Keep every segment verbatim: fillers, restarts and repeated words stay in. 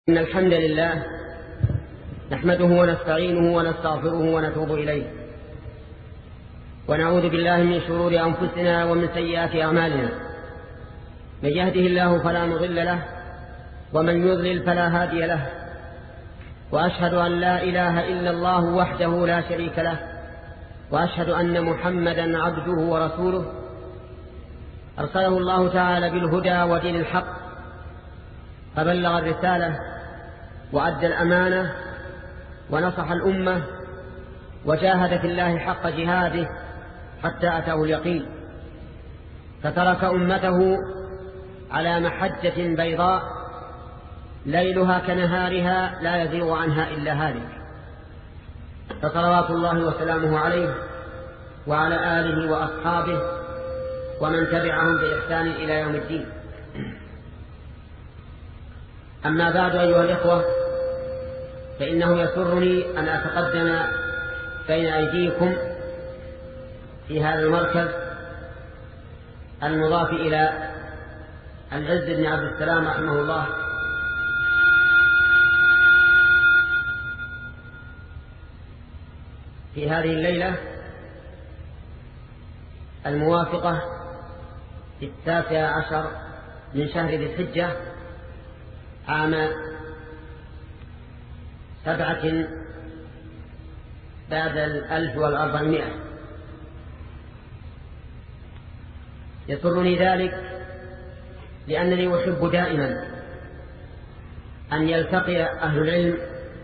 إن الحمد لله نحمده ونستعينه ونستغفره ونتوب إليه ونعوذ بالله من شرور أنفسنا ومن سيئات أعمالنا. من يهده الله فلا مضل له ومن يضلل فلا هادي له، وأشهد أن لا إله إلا الله وحده لا شريك له، وأشهد أن محمدا عبده ورسوله أرسله الله تعالى بالهدى ودين الحق، فبلغ الرسالة وأدى الأمانة ونصح الأمة وجاهد في الله حق جهاده حتى أتاه اليقين، فترك أمته على محجة بيضاء ليلها كنهارها لا يزيغ عنها إلا هالك، فصلوات الله وسلامه عليه وعلى آله وأصحابه ومن تبعهم بإحسان إلى يوم الدين. أما بعد أيها الإخوة، فإنه يسرني أن أتقدم بين أيديكم في هذا المركز المضاف إلى العز بن عبد السلام رحمه الله في هذه الليلة الموافقة في التاسع عشر من شهر ذي الحجة عام سبعة بعد الألف والأربعمائة. يسرني ذلك لأنني أحب دائما أن يلتقي أهل العلم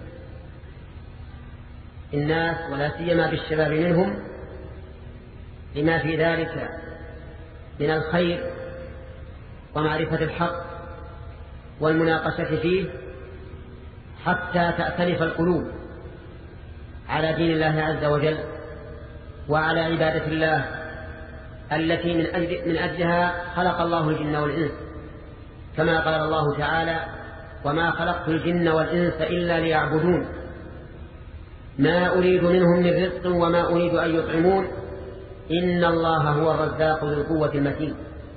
الناس ولا سيما بالشباب منهم لما في ذلك من الخير ومعرفة الحق والمناقشة فيه، حتى تأتلف القلوب على دين الله عز وجل وعلى عبادة الله التي من, أجل من أجلها خلق الله الجن والإنس، كما قال الله تعالى: وما خلقت الجن والإنس إلا ليعبدون ما أريد منهم من رزق وما أريد أن يطعمون إن الله هو الرزاق ذو القوة المتين.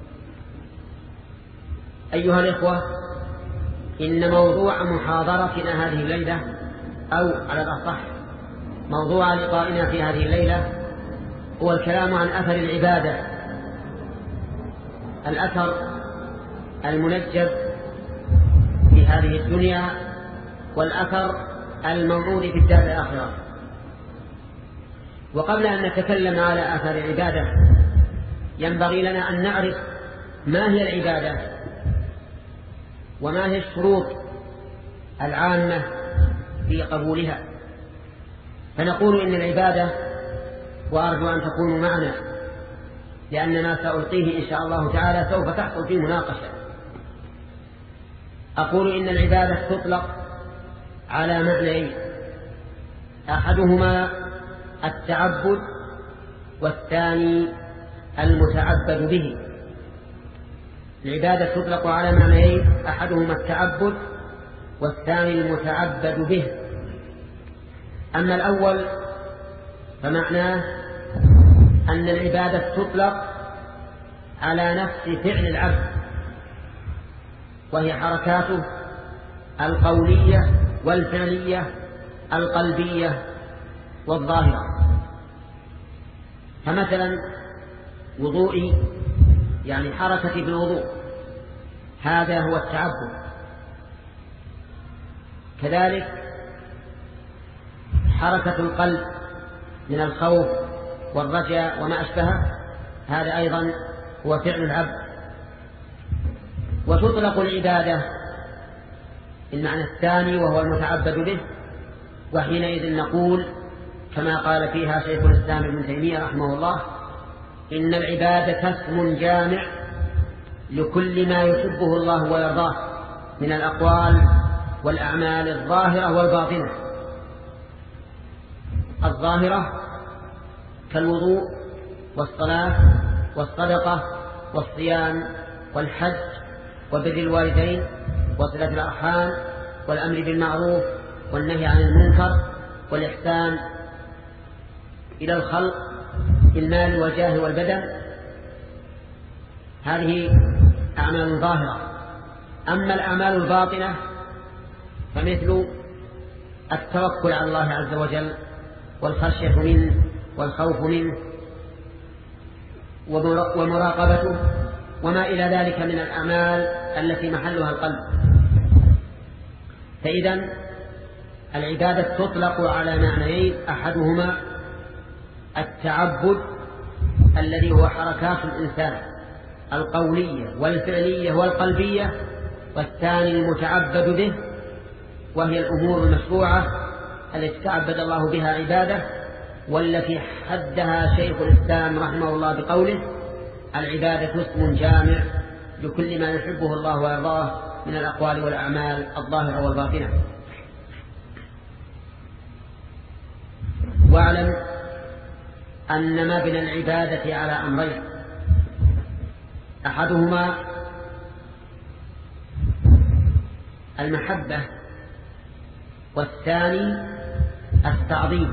أيها الإخوة، إن موضوع محاضرتنا هذه الليلة، أو على الأصح موضوع لقائنا في هذه الليلة، هو الكلام عن أثر العبادة، الأثر المنجب في هذه الدنيا والأثر الموعود في الدار الآخرة. وقبل أن نتكلم على أثر العبادة ينبغي لنا أن نعرف ما هي العبادة وما هي الشروط العامة في قبولها. فنقول إن العبادة، وأرجو أن تكونوا معنا لأن ما سألقيه إن شاء الله تعالى سوف تحصل فيه مناقشة، أقول إن العبادة تطلق على معنيين: أحدهما التعبد والثاني المتعبد به. العبادة تطلق على معنيين: أحدهما التعبد والثاني المتعبد به. أما الأول فمعناه أن العبادة تطلق على نفس فعل العبد، وهي حركاته القولية والفعلية القلبية والظاهرة. فمثلا وضوئي يعني حركتي بالوضوء، هذا هو التعبد. كذلك حركة القلب من الخوف والرجاء وما أشبهه، هذا أيضا هو فعل العبد. وتطلق العبادة المعنى الثاني وهو المتعبد به، وحينئذ نقول كما قال فيها شيخ الإسلام ابن تيمية رحمه الله: إن العبادة اسم جامع لكل ما يحبه الله ويرضاه من الأقوال والأعمال الظاهرة والباطنة. الظاهرة كالوضوء والصلاة والصدقة والصيام والحج وبر الوالدين وصلة الأرحام والأمر بالمعروف والنهي عن المنكر والإحسان إلى الخلق بالمال والجاه والبدن، هذه أعمال ظاهرة. أما الأعمال الباطنة فمثل التوكل على الله عز وجل والخشية منه والخوف منه ومراقبته وما إلى ذلك من الأعمال التي محلها القلب. فإذا العبادة تطلق على معنيين: أحدهما التعبد الذي هو حركات الإنسان القولية والفعلية والقلبية، والثاني المتعبد به وهي الأمور المشروعة التي تعبد الله بها عباده، والتي حدها شيخ الإسلام رحمه الله بقوله: العبادة اسم جامع لكل ما يحبه الله ويرضاه من الأقوال والأعمال الظاهرة والباطنة. واعلم أن مبنى العبادة على أمرين: أحدهما المحبة، والثاني التعظيم.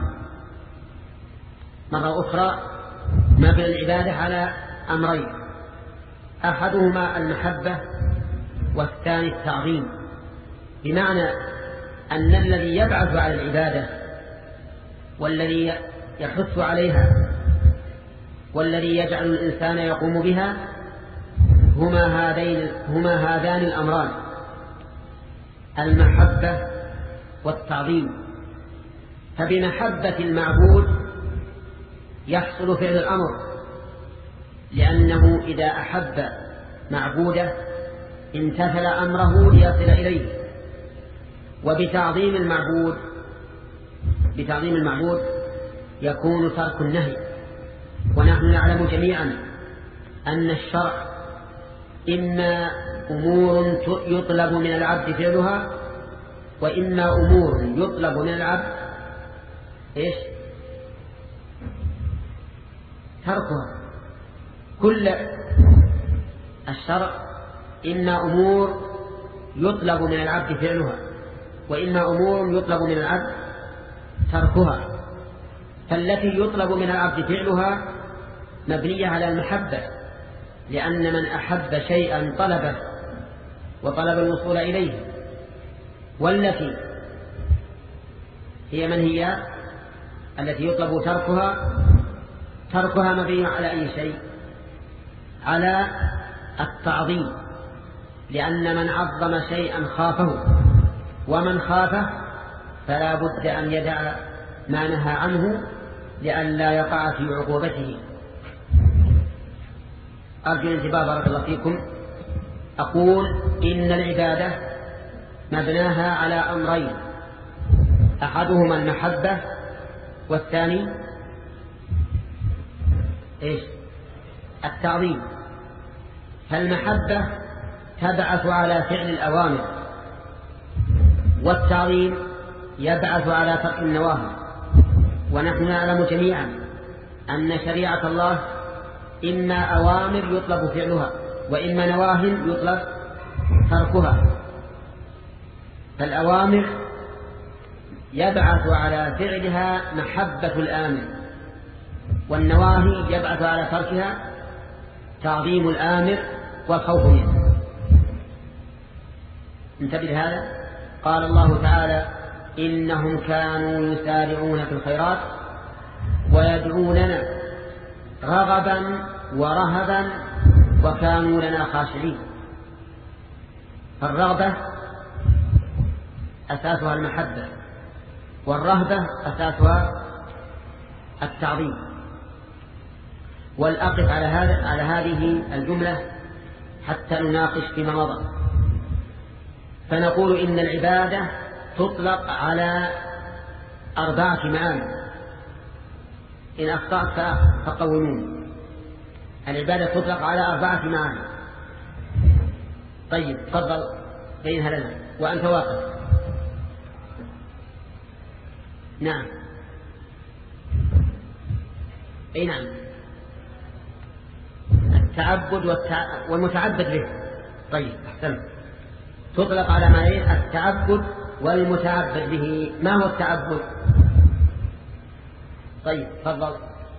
مرة أخرى مبنى العبادة على أمرين: أحدهما المحبة والثاني التعظيم، بمعنى أن الذي يبعث على العبادة والذي يحث عليها والذي يجعل الإنسان يقوم بها هما هذين هما هذان الأمران: المحبة والتعظيم. فبمحبة المعبود يحصل فعل الأمر، لأنه إذا أحب معبوده امتثل أمره ليصل إليه. وبتعظيم المعبود بتعظيم المعبود يكون ترك النهي. ونحن نعلم جميعا أن الشرع إما أمور يطلب من العبد فعلها، وإما أمور يطلب من العبد إيش؟ تركها. كل الشرع إما أمور يطلب من العبد فعلها، وإما أمور يطلب من العبد تركها. فالتي يطلب من العبد فعلها مبنية على المحبة، لأن من أحب شيئا طلبه وطلب الوصول إليه. والتي هي من هي التي يطلب تركها تركها مبني على أي شيء؟ على التعظيم، لأن من عظم شيئا خافه، ومن خافه فلا بد أن يدع ما نهى عنه لئلا يقع في عقوبته. أرجو الانتباه بارك الله فيكم. أقول إن العبادة مبناها على أمرين: أحدهما المحبة، والثاني إيش؟ التعظيم. فالمحبة تبعث على فعل الأوامر، والتعظيم يبعث على ترك النواهي. ونحن نعلم جميعا أن شريعة الله إما أوامر يطلب فعلها، وإما نواهي يطلب تركها. فالأوامر يبعث على فعلها محبة الآمر، والنواهي يبعث على تركها تعظيم الآمر والخوف منه. انتبه لهذا. قال الله تعالى: إنهم كانوا يسارعون في الخيرات ويدعوننا رغبا ورهبا وكانوا لنا خاشعين. فالرغبة أساسها المحبة، والرهبة أساسها التعظيم. والأقف على هذا على هذه الجملة حتى نناقش فيما مضى. فنقول إن العبادة تطلق على أربعة معاني. إن أخطأت فقومون. العبادة تطلق على أربعة معاني. طيب تفضل بينها لنا وأنت واقف. نعم. أي نعم. التعبد والتع... والمتعبد به. طيب أحسن. تطلق على معنيين: التعبد والمتعبد به. ما هو التعبد؟ طيب تفضل.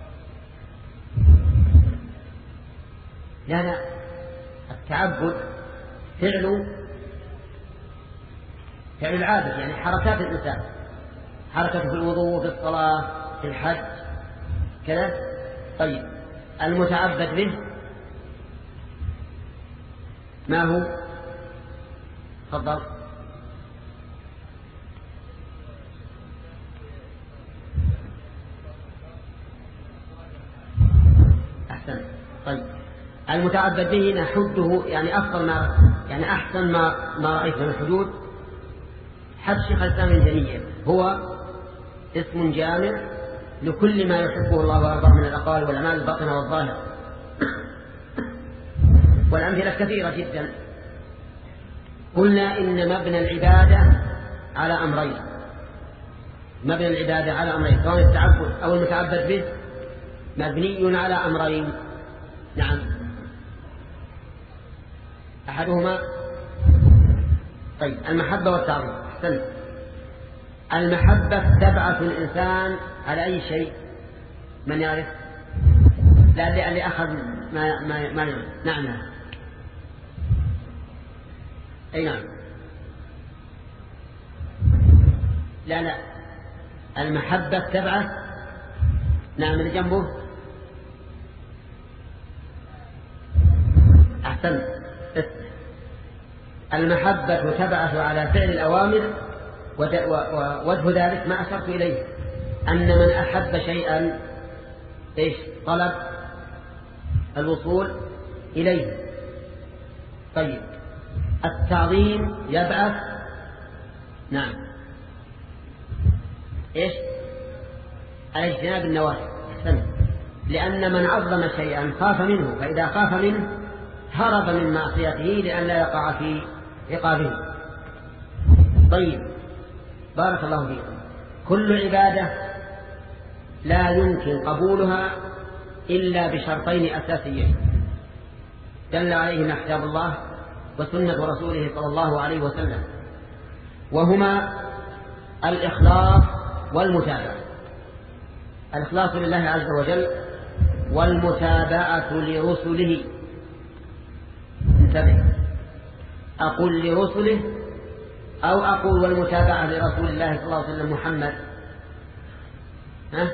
لا لا، التعبد فعل فعل العابد يعني حركات الإنسان، حركة في الوضوء، في الصلاة، في الحج كذا. طيب المتعبد به ما هو؟ تفضل. أحسن. طيب المتعبد به نحده يعني أفضل ما يعني أحسن ما ما رأيت من الحدود حد شيخ الإسلام ابن تيمية، هو اسم جامع لكل ما يحبه الله ويرضاه من الأقوال والأعمال الباطنة والظاهرة. والأمثلة كثيرة جدا. قلنا إن مبنى العبادة على أمرين، مبنى العبادة على أمرين، سواء التعبد أو المتعبد به مبني على أمرين. نعم، أحدهما طيب المحبة والتعظيم. أحسنت. المحبة تبعث الإنسان على أي شيء؟ من يعرف؟ لا اللي أخذ ما ما ما يعرف. نعم. أي نعم. لا لا المحبة تبعث. نعم اللي جنبه. أحسن. المحبة تبعث على فعل الأوامر، ووجه ذلك ما أشرت إليه أن من أحب شيئا إيش طلب الوصول إليه. طيب التعظيم يبعث نعم إيش على اجتناب النواهي. لأن من عظم شيئا خاف منه، فإذا خاف منه هرب من معصيته لأن لا يقع في عقابه. طيب بارك الله فيكم. كل عبادة لا يمكن قبولها إلا بشرطين أساسيين دل عليهما كتاب الله وسنة رسوله صلى الله عليه وسلم، وهما الإخلاص والمتابعة. الإخلاص لله عز وجل والمتابعة لرسله. انتبه، أقول لرسله أو أقول والمتابعة لرسول الله صلى الله عليه وسلم محمد؟ ها؟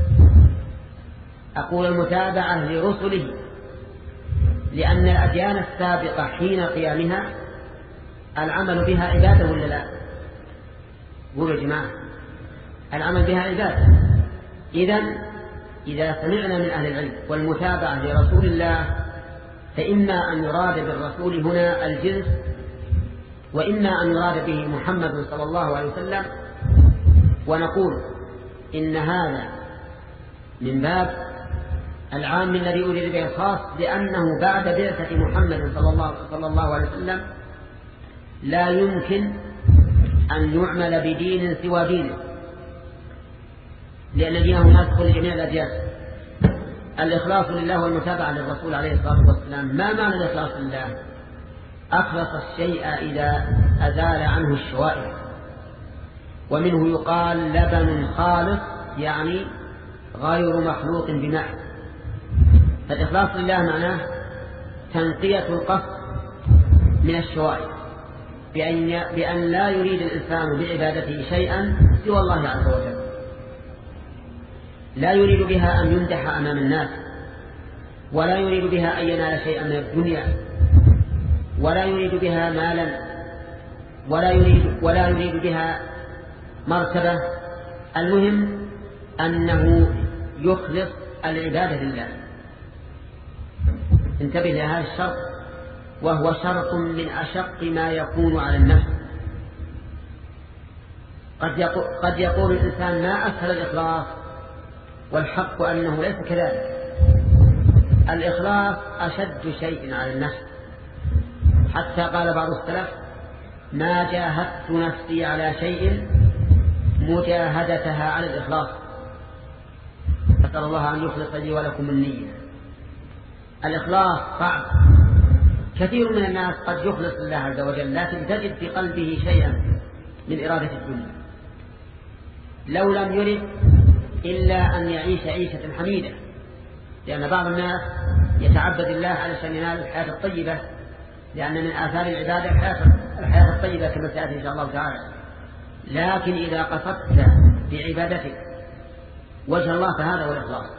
أقول المتابعة لرسله، لأن الأديان السابقة حين قيامها العمل بها عبادة ولا لا؟ قولوا يا جماعة، العمل بها عبادة. إذن إذا سمعنا من أهل العلم والمتابعة لرسول الله فإما أن يراد بالرسول هنا الجنس، وإما أن يراد به محمد صلى الله عليه وسلم، ونقول إن هذا من باب العام الذي أريد به الخاص، لأنه بعد بعثة محمد صلى الله, صلى الله عليه وسلم لا يمكن أن يعمل بدين سوى دينه، لأن دينه ناسخ لجميع الأديان. الإخلاص لله والمتابعة للرسول عليه الصلاة والسلام. ما معنى الإخلاص لله؟ أخلص الشيء إذا أزال عنه الشوائب، ومنه يقال لبن خالص يعني غير مخلوط بماء. فالإخلاص لله معناه تنقية القصد من الشوائب، بأن, بأن لا يريد الإنسان بعبادته شيئا سوى الله عز وجل، لا يريد بها أن يمدح أمام الناس، ولا يريد بها أن ينال شيئا من الدنيا، ولا يريد بها مالا، ولا يريد, ولا يريد بها مرتبة. المهم أنه يخلص العبادة لله. انتبه لهذا الشرط، وهو شرط من أشق ما يكون على النفس. قد يقول, قد يقول الإنسان ما أسهل الإخلاص، والحق أنه ليس كذلك. الإخلاص أشد شيء على النفس، حتى قال بعض السلف ما جاهدت نفسي على شيء مجاهدتها على الإخلاص. أسأل الله أن يخلص لي ولكم النية. الإخلاص صعب. كثير من الناس قد يخلص لله عز وجل، لكن تجد في قلبه شيئا من إرادة الدنيا، لو لم يرد إلا أن يعيش عيشة حميدة، لأن بعض الناس يتعبد الله علشان ينال الحياة الطيبة، لأن من آثار العبادة الحياة الطيبة كما سيأتي إن شاء الله تعالى. لكن إذا قصدت بعبادتك وجه الله فهذا هو الإخلاص.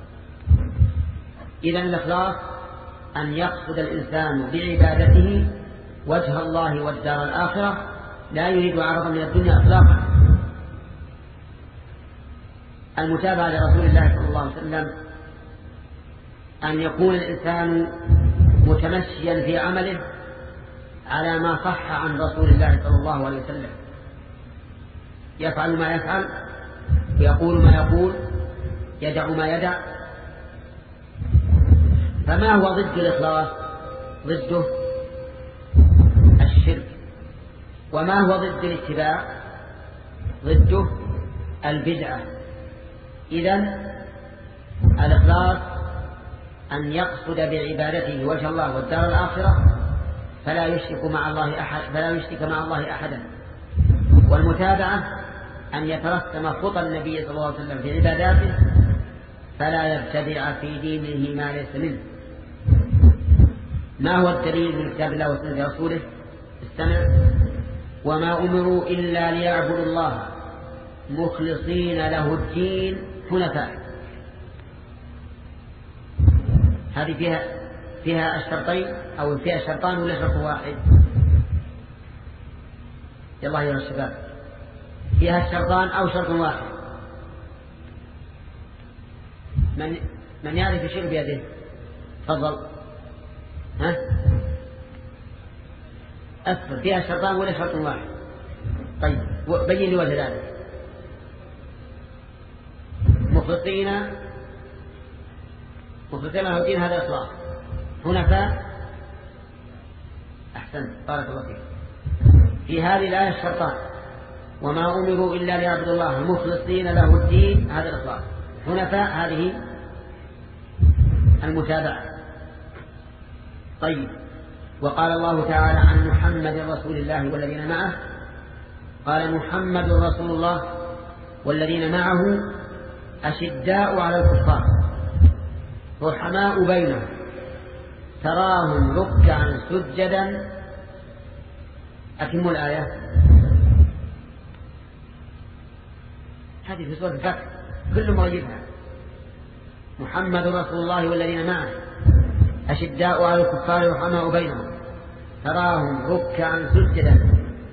إذن الإخلاص أن يقصد الإنسان بعبادته وجه الله والدار الآخرة، لا يريد عرضا من الدنيا إطلاقا. المتابعة لرسول الله صلى الله عليه وسلم أن يكون الإنسان متمشيا في عمله على ما صح عن رسول الله صلى الله عليه وسلم، يفعل ما يفعل، يقول ما يقول، يدع ما يدع. فما هو ضد الإخلاص؟ ضده الشرك. وما هو ضد الاتباع؟ ضده البدعة. إذن الإخلاص أن يقصد بعبادته وجه الله والدار الآخرة، فلا يشرك مع الله أحد فلا يشرك مع الله أحدا. والمتابعة أن يترسم خطى النبي صلى الله عليه وسلم في عباداته، فلا يبتدع في دينه ما ليس منه. ما هو الدليل من كتاب الله وسنة رسوله؟ استمع: وما أمروا إلا ليعبدوا الله مخلصين له الدين حنفاء. هذه فيها فيها الشرطين أو فيها الشرطان ولا شرط واحد؟ يلا يا الشباب، فيها الشرطان أو شرط واحد؟ من من يعرف يشير بيده؟ تفضل. ها؟ أسفل فيها الشرطان ولا شرط واحد؟ طيب بين لي وجه ذلك. مخلصين مخلصين له الدين، هذا إخلاص. حنفاء، أحسن، بارك الله فيك. في هذه الآية الشرطان: وما أمروا إلا ليعبدوا الله مخلصين له الدين، هذا الإخلاص. حنفاء، هذه المتابعة. طيب، وقال الله تعالى عن محمد رسول الله والذين معه، قال: محمد رسول الله والذين معه أشداء على الكفار رحماء بينهم تراهم ركعا سجدا. أتم الآية. هذه في سورة الفتح، كل مغيبها. محمد رسول الله والذين معه أشداء على الكفار رحماء بينهم تراهم ركعا سجدا.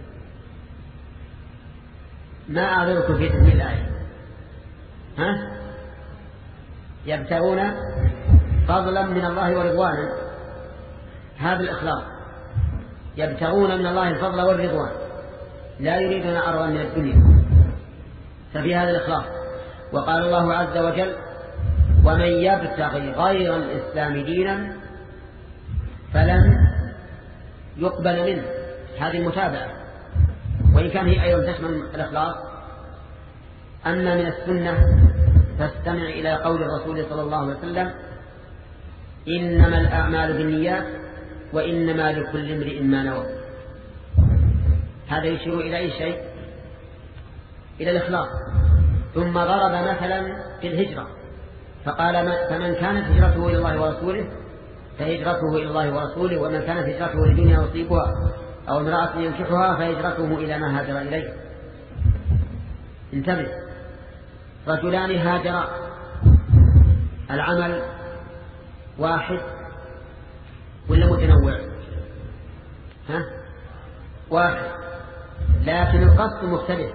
ما أعذركم في تسمية الآية؟ ها؟ يبتغون فضلا من الله ورضوانا، هذا الإخلاص. يبتغون من الله الفضل والرضوان، لا يريدون عرضا من الدنيا، ففي هذا الإخلاص. وقال الله عز وجل: ومن يبتغي غير الإسلام دينا فلن يقبل منه. هذه المتابعة، وإن كان هي أيضا تشمل الإخلاص. أما من السنة فاستمع إلى قول الرسول صلى الله عليه وسلم: إنما الأعمال بالنيات وإنما لكل امرئ ما نوى. هذا يشير إلى أي شيء؟ إلى الإخلاص. ثم ضرب مثلا في الهجرة فقال: فمن كانت هجرته إلى الله ورسوله فهجرته إلى الله ورسوله، ومن كانت هجرته لدنيا يصيبها أو امرأة ينكحها فهجرته إلى ما هاجر إليه. انتبه، رجلان هاجرا، العمل واحد ولا متنوع؟ ها؟ واحد، لكن القصد مختلف.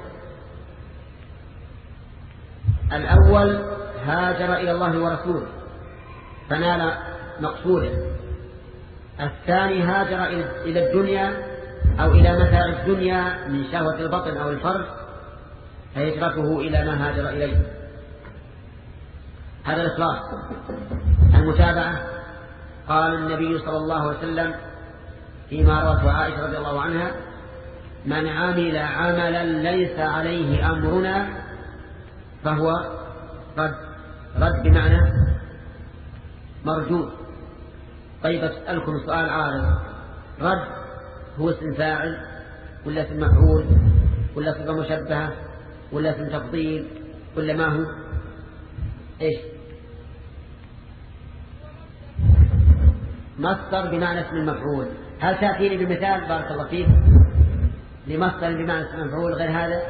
الأول هاجر إلى الله ورسوله فنال مقصوده. الثاني هاجر إلى الدنيا أو إلى متاع الدنيا من شهوة البطن أو الفرج فهجرته إلى ما هاجر إليه. هذا الإخلاص. المتابعة، قال النبي صلى الله عليه وسلم فيما روته عائشة رضي الله عنها: من عمل عملا ليس عليه أمرنا فهو رد. رد بمعنى مردود. طيب أسألكم سؤال عارض: رد هو اسم فاعل ولا اسم مفعول ولا صفة مشبهة ولا اسم تفضيل ولا ما هو؟ ايش؟ مصدر بمعنى اسم المفعول. هل تأتيني بمثال؟ بارك الله فيك. لمصدر بمعنى اسم مفعول غير هذا؟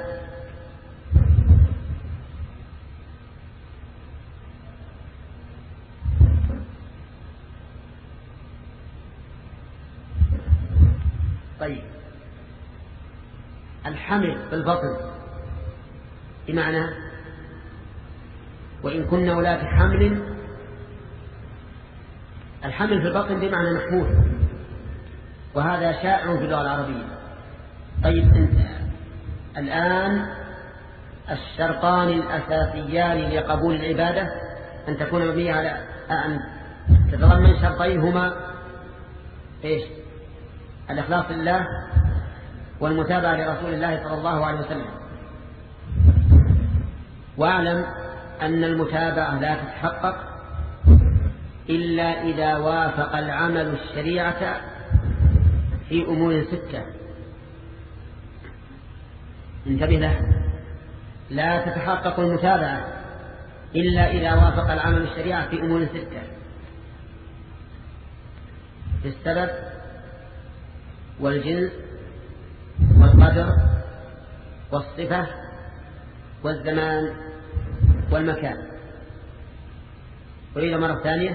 طيب الحمل في البطن بمعنى وإن كنا ولاة حمل، الحمل في البطن بمعنى محمول، وهذا شائع في اللغة العربية. طيب انت الآن الشرطان الأساسيان لقبول العبادة أن تكون مبنية على أن تتضمن شرطين هما إيش؟ الإخلاص لله والمتابعة لرسول الله صلى الله عليه وسلم. واعلم أن المتابعة لا تتحقق إلا إذا وافق العمل الشريعة في أمور ستة. انتبه له، لا تتحقق المتابعة إلا إذا وافق العمل الشريعة في أمور ستة: في السبب والجنس والقدر والصفة والزمان والمكان. أريد مرة ثانية: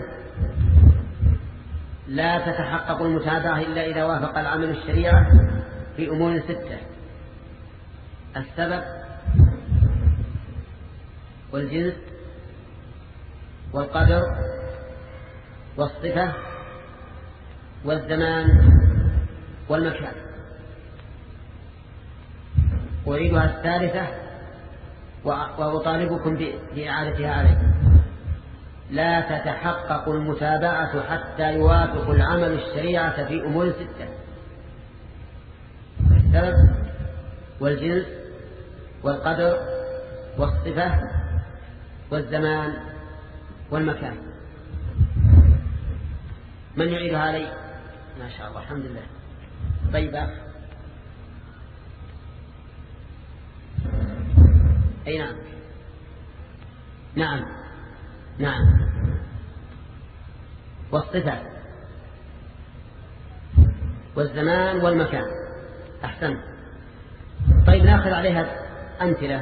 لا تتحقق المتابعة إلا إذا وافق العمل الشريعة في أمور ستة: السبب والجنس والقدر والصفة والزمان والمكان. أريدها الثالثة وأطالبكم بإعادتها عليكم: لا تتحقق المتابعة حتى يوافق العمل الشريعة في أمور ستة: السبب والجنس والقدر والصفة والزمان والمكان. من يعيدها علي؟ ما شاء الله، الحمد لله. طيب أي نعم نعم نعم والصفة والزمان والمكان. أحسن. طيب نأخذ عليها أمثلة.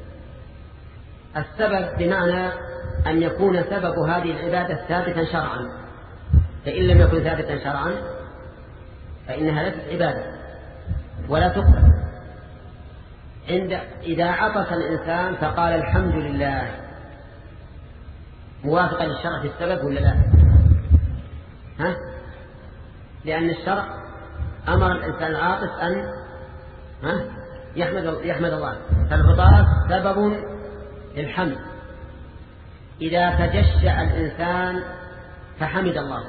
السبب بمعنى أن يكون سبب هذه العبادة ثابتا شرعا، فإن لم يكن ثابتا شرعا فإنها ليست عبادة ولا تقبل. عند إذا عطس الإنسان فقال الحمد لله، موافقا للشرع في السبب ولا لا؟ ها؟ لأن الشرع أمر الإنسان العاطس أن ها؟ يحمد يحمد الله، فالعطاس سبب للحمد. إذا تجشع الإنسان فحمد الله،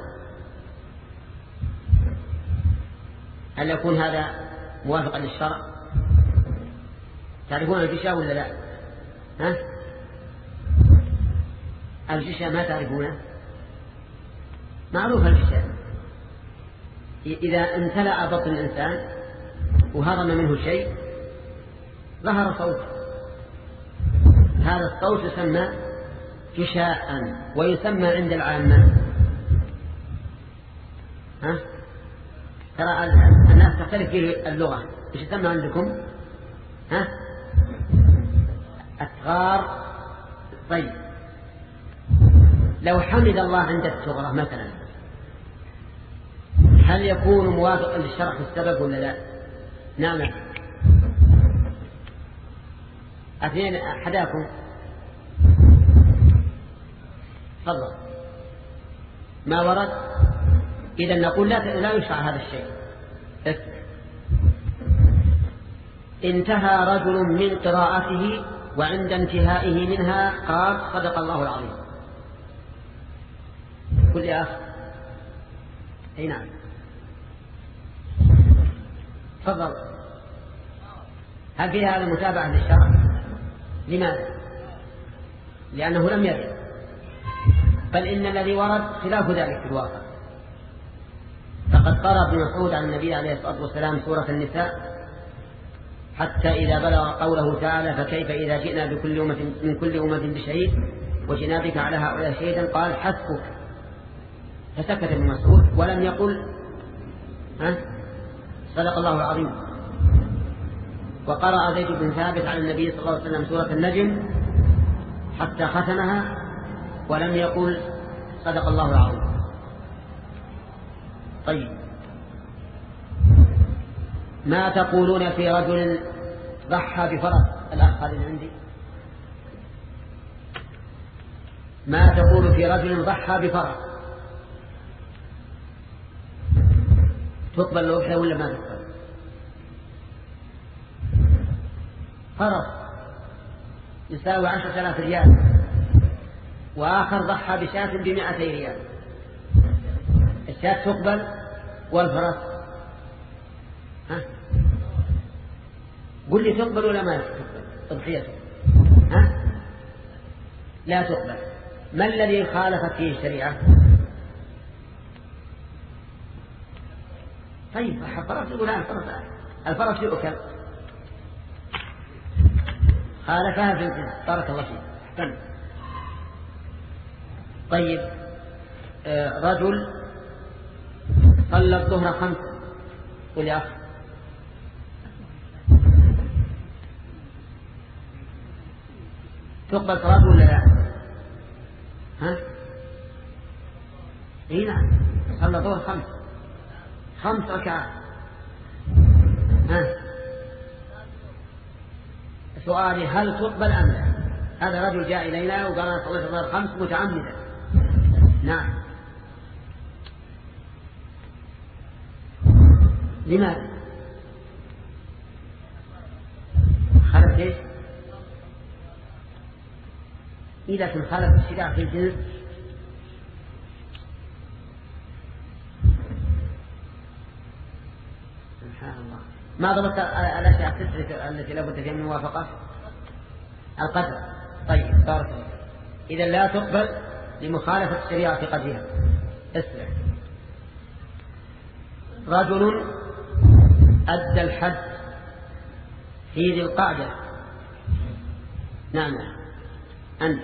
هل يكون هذا موافقا للشرع؟ تعرفون الجشع ولا لا؟ ها؟ الجشع ما تعرفونه؟ معروف الجشع. إذا امتلأ بطن الإنسان وهرم منه شيء ظهر صوت، هذا الصوت يسمى جشاء، ويسمى عند العامة ها؟ ترى الناس تختلف في اللغة، ايش يسمى عندكم؟ ها؟ أصغار. طيب لو حمد الله عند الصغرى مثلا، هل يكون موافقا للشرع في السبب ولا لا؟ نعم. اثنين أحداكم تفضل. ما ورد إذا نقول لا لا يشرع هذا الشيء. انتهى رجل من قراءته وعند انتهائه منها قال صدق الله العظيم. قل يا أخ. أي نعم تفضل. هل فيها هذا متابعة للشرع؟ لماذا؟ لأنه لم يرد، بل إن الذي ورد خلاف ذلك في الواقع. فقد قرأ ابن مسعود عن النبي عليه الصلاة والسلام سورة النساء حتى إذا بلغ قوله تعالى فكيف إذا جئنا بكل أمة من كل أمة بشهيد وجئنا بك على هؤلاء شهيدا قال حسبك، فسكت ابن مسعود ولم يقل ها صدق الله العظيم. وقرأ زيد بن ثابت على النبي صلى الله عليه وسلم سورة النجم حتى ختمها ولم يقل صدق الله العظيم. طيب، ما تقولون في رجل ضحى بفرس؟ الأخ هذا عندي. ما تقول في رجل ضحى بفرس؟ تقبل الأضحية ولا ما تقبل؟ فرس يساوي عشرة آلاف ريال، وآخر ضحى بشاة بمائتي ريال، الشاة تقبل والفرس ها؟ قل لي تقبل ولا ما تقبل أضحيته؟ ها؟ لا تقبل. ما الذي خالفت فيه الشريعة؟ طيب الفرس يقول الفرس الفرس يؤكل، خالفها في الجنس. بارك الله فيك. احسنت. طيب، آه رجل صلى الظهر خمسة، قل يا أخ تقبل صلاته ولا لا؟ ها؟ اي نعم، صلى الظهر خمس خمس ركعات. ها؟ سؤالي هل تقبل أم لا؟ هذا رجل جاء إلينا وقال أنا صليت الظهر خمس متعمدا. نعم. لماذا؟ خالف ايش؟ إذا كان خالف الشريعة في الجنس سبحان الله. ما ضبط الأشياء التسعة التي لابد فيها من موافقة القدر. طيب بارك الله. إذا لا تقبل لمخالفة الشريعة في قدرها. اسمع، رجل أدى الحد في ذي القعدة. نعم أنت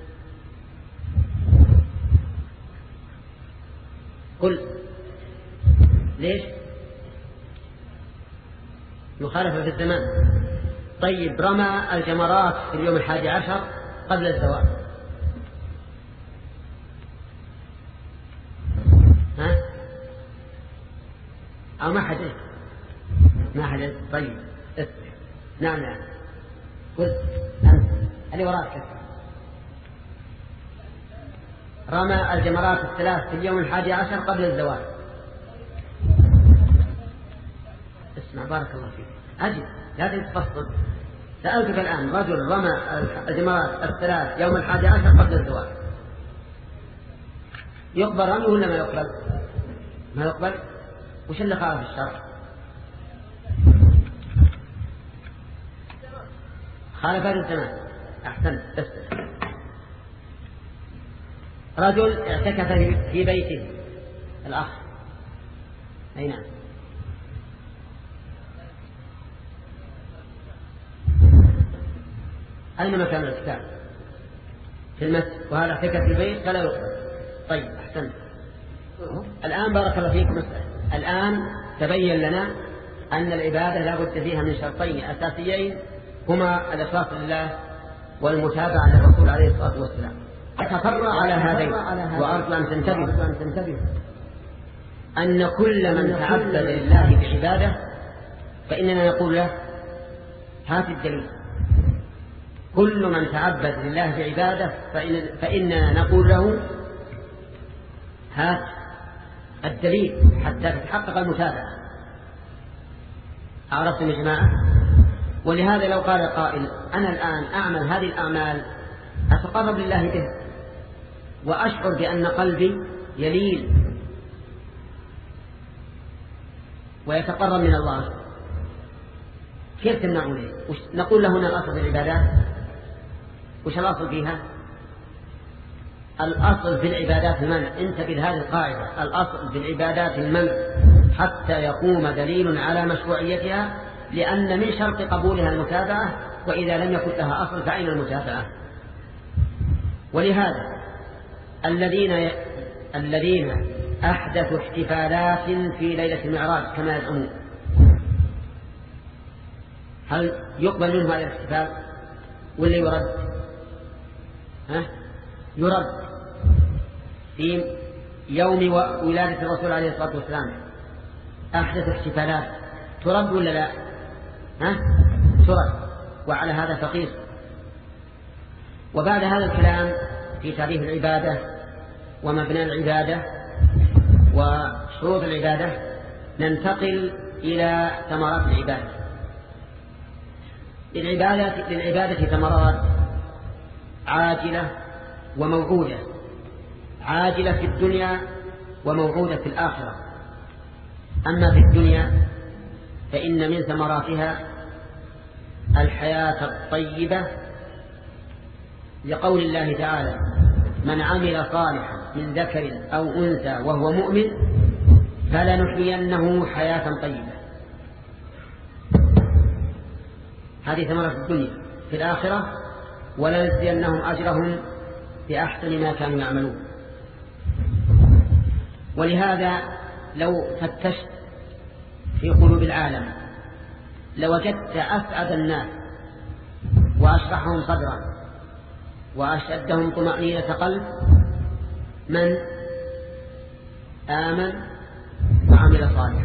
قل ليش؟ مخالفة في الزمان. طيب، رمى الجمرات في اليوم الحادي عشر قبل الزواج، ها؟ أو ما حدث؟ ما حدث. طيب اسمع. نعم نعم قل أنت اللي وراك كثير. رمى الجمرات الثلاث في اليوم الحادي عشر قبل الزواج. اسمع بارك الله فيك، أجل لازم تفصل. سألتك الآن، رجل رمى الجمرات الثلاث يوم الحادي عشر قبل الزواج، يقبل رميه ولا ما يقبل؟ ما يقبل. وش اللي خالف الشرع؟ خالف هذا الزمان. أحسنت. تسلم. رجل اعتكف في بيته، الأخ أي نعم، أين مكان الاعتكاف؟ في المسجد، وهذا اعتكف في البيت فلا يقبل. طيب أحسنت. الآن بارك الله فيكم مسألة. الآن تبين لنا أن العبادة لا بد فيها من شرطين أساسيين، هما الإخلاص لله والمتابعة للرسول عليه الصلاة والسلام. أتفرع على هذين وأرجو أن تنتبه أن كل من تعبد لله بعبادة فإننا نقول له هات الدليل. كل من تعبد لله بعبادة فإن فإننا نقول له هات الدليل حتى تتحقق المتابعة. عرفتم يا جماعة؟ ولهذا لو قال قائل أنا الآن أعمل هذه الأعمال أتقرب لله به وأشعر بأن قلبي يلين ويتقرب من الله، كيف تمنعوا لي؟ نقول له هنا الأصل في العبادات. وش الأصل فيها؟ الأصل في العبادات المنع. انتبه لهذه القاعدة، الأصل في العبادات المنع حتى يقوم دليل على مشروعيتها، لأن من شرط قبولها المتابعة، وإذا لم يكن لها أصل فأين المتابعة؟ ولهذا الذين ي... الذين أحدثوا احتفالات في ليلة المعراج كما يزعمون، هل يقبل منه هذا الاحتفال ولا يرد؟ ها؟ يرد. في يوم ولادة الرسول عليه الصلاة والسلام أحدث احتفالات ترد ولا لا؟ ها؟ ترد. وعلى هذا فقيس. وبعد هذا الكلام في تعريف العبادة ومبنى العبادة وشروط العبادة ننتقل إلى ثمرات العبادة. للعبادة, للعبادة ثمرات عاجلة وموعودة. عاجلة في الدنيا وموعودة في الآخرة. أما في الدنيا فإن من ثمراتها الحياة الطيبة، لقول الله تعالى: من عمل صالحا من ذكر أو أنثى وهو مؤمن فلنحيينه حياة طيبة. هذه ثمرة الدنيا. في الآخرة: ولنجزينهم أجرهم بأحسن ما كانوا يعملون. ولهذا لو فتشت في قلوب العالم لوجدت أسعد الناس وأشرحهم صدرا وأشدهم طمأنينة قلب من آمن وعمل صالحا.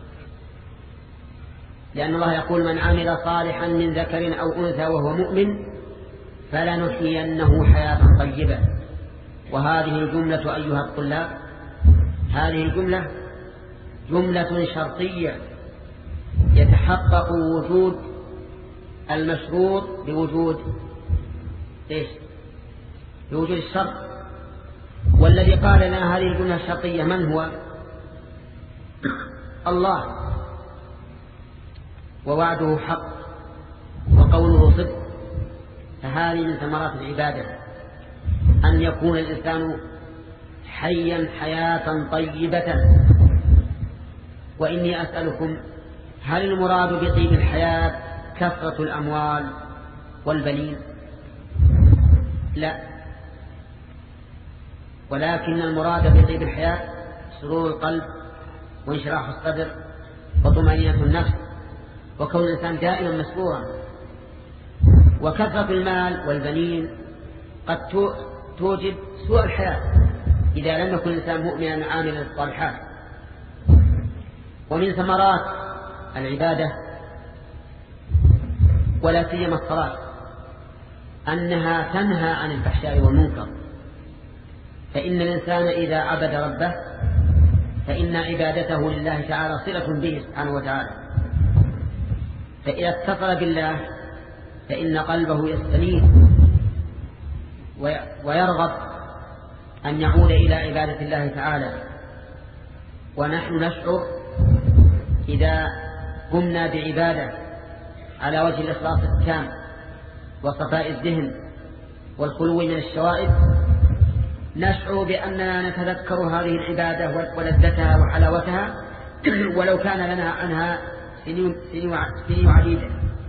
لأن الله يقول: من عمل صالحا من ذكر أو أنثى وهو مؤمن فلنحيينه حياة طيبة. وهذه الجملة أيها الطلاب، هذه الجملة جملة شرطية يتحقق وجود المشروط بوجود إيش؟ بوجود الشرط. والذي قال لنا هذه الجملة الشرطية من هو؟ الله. ووعده حق وقوله صدق. فهذه من ثمرات العبادة أن يكون الإنسان حيا حياة طيبة. وإني أسألكم: هل المراد بطيب الحياة كثرة الأموال والبنين؟ لا، ولكن المراد بطيب الحياة سرور القلب وانشراح الصدر وطمأنينة النفس وكون الإنسان دائما مسرورا. وكثرة المال والبنين قد توجد سوء الحياة إذا لم يكن الإنسان مؤمنا عاملا الصالحات. ومن ثمرات العبادة ولا سيما الصلاة أنها تنهى عن الفحشاء والمنكر. فإن الإنسان إذا عبد ربه فإن عبادته لله تعالى صلة به سبحانه وتعالى. فإذا اتصل بالله فإن قلبه يستنير ويرغب أن يعود إلى عبادة الله تعالى. ونحن نشعر إذا قمنا بعبادة على وجه الإخلاص التام وصفاء الذهن والخلو من الشوائب نشعر بأننا نتذكر هذه العبادة ولذتها وحلاوتها ولو كان لنا عنها سنين, سنين عديدة.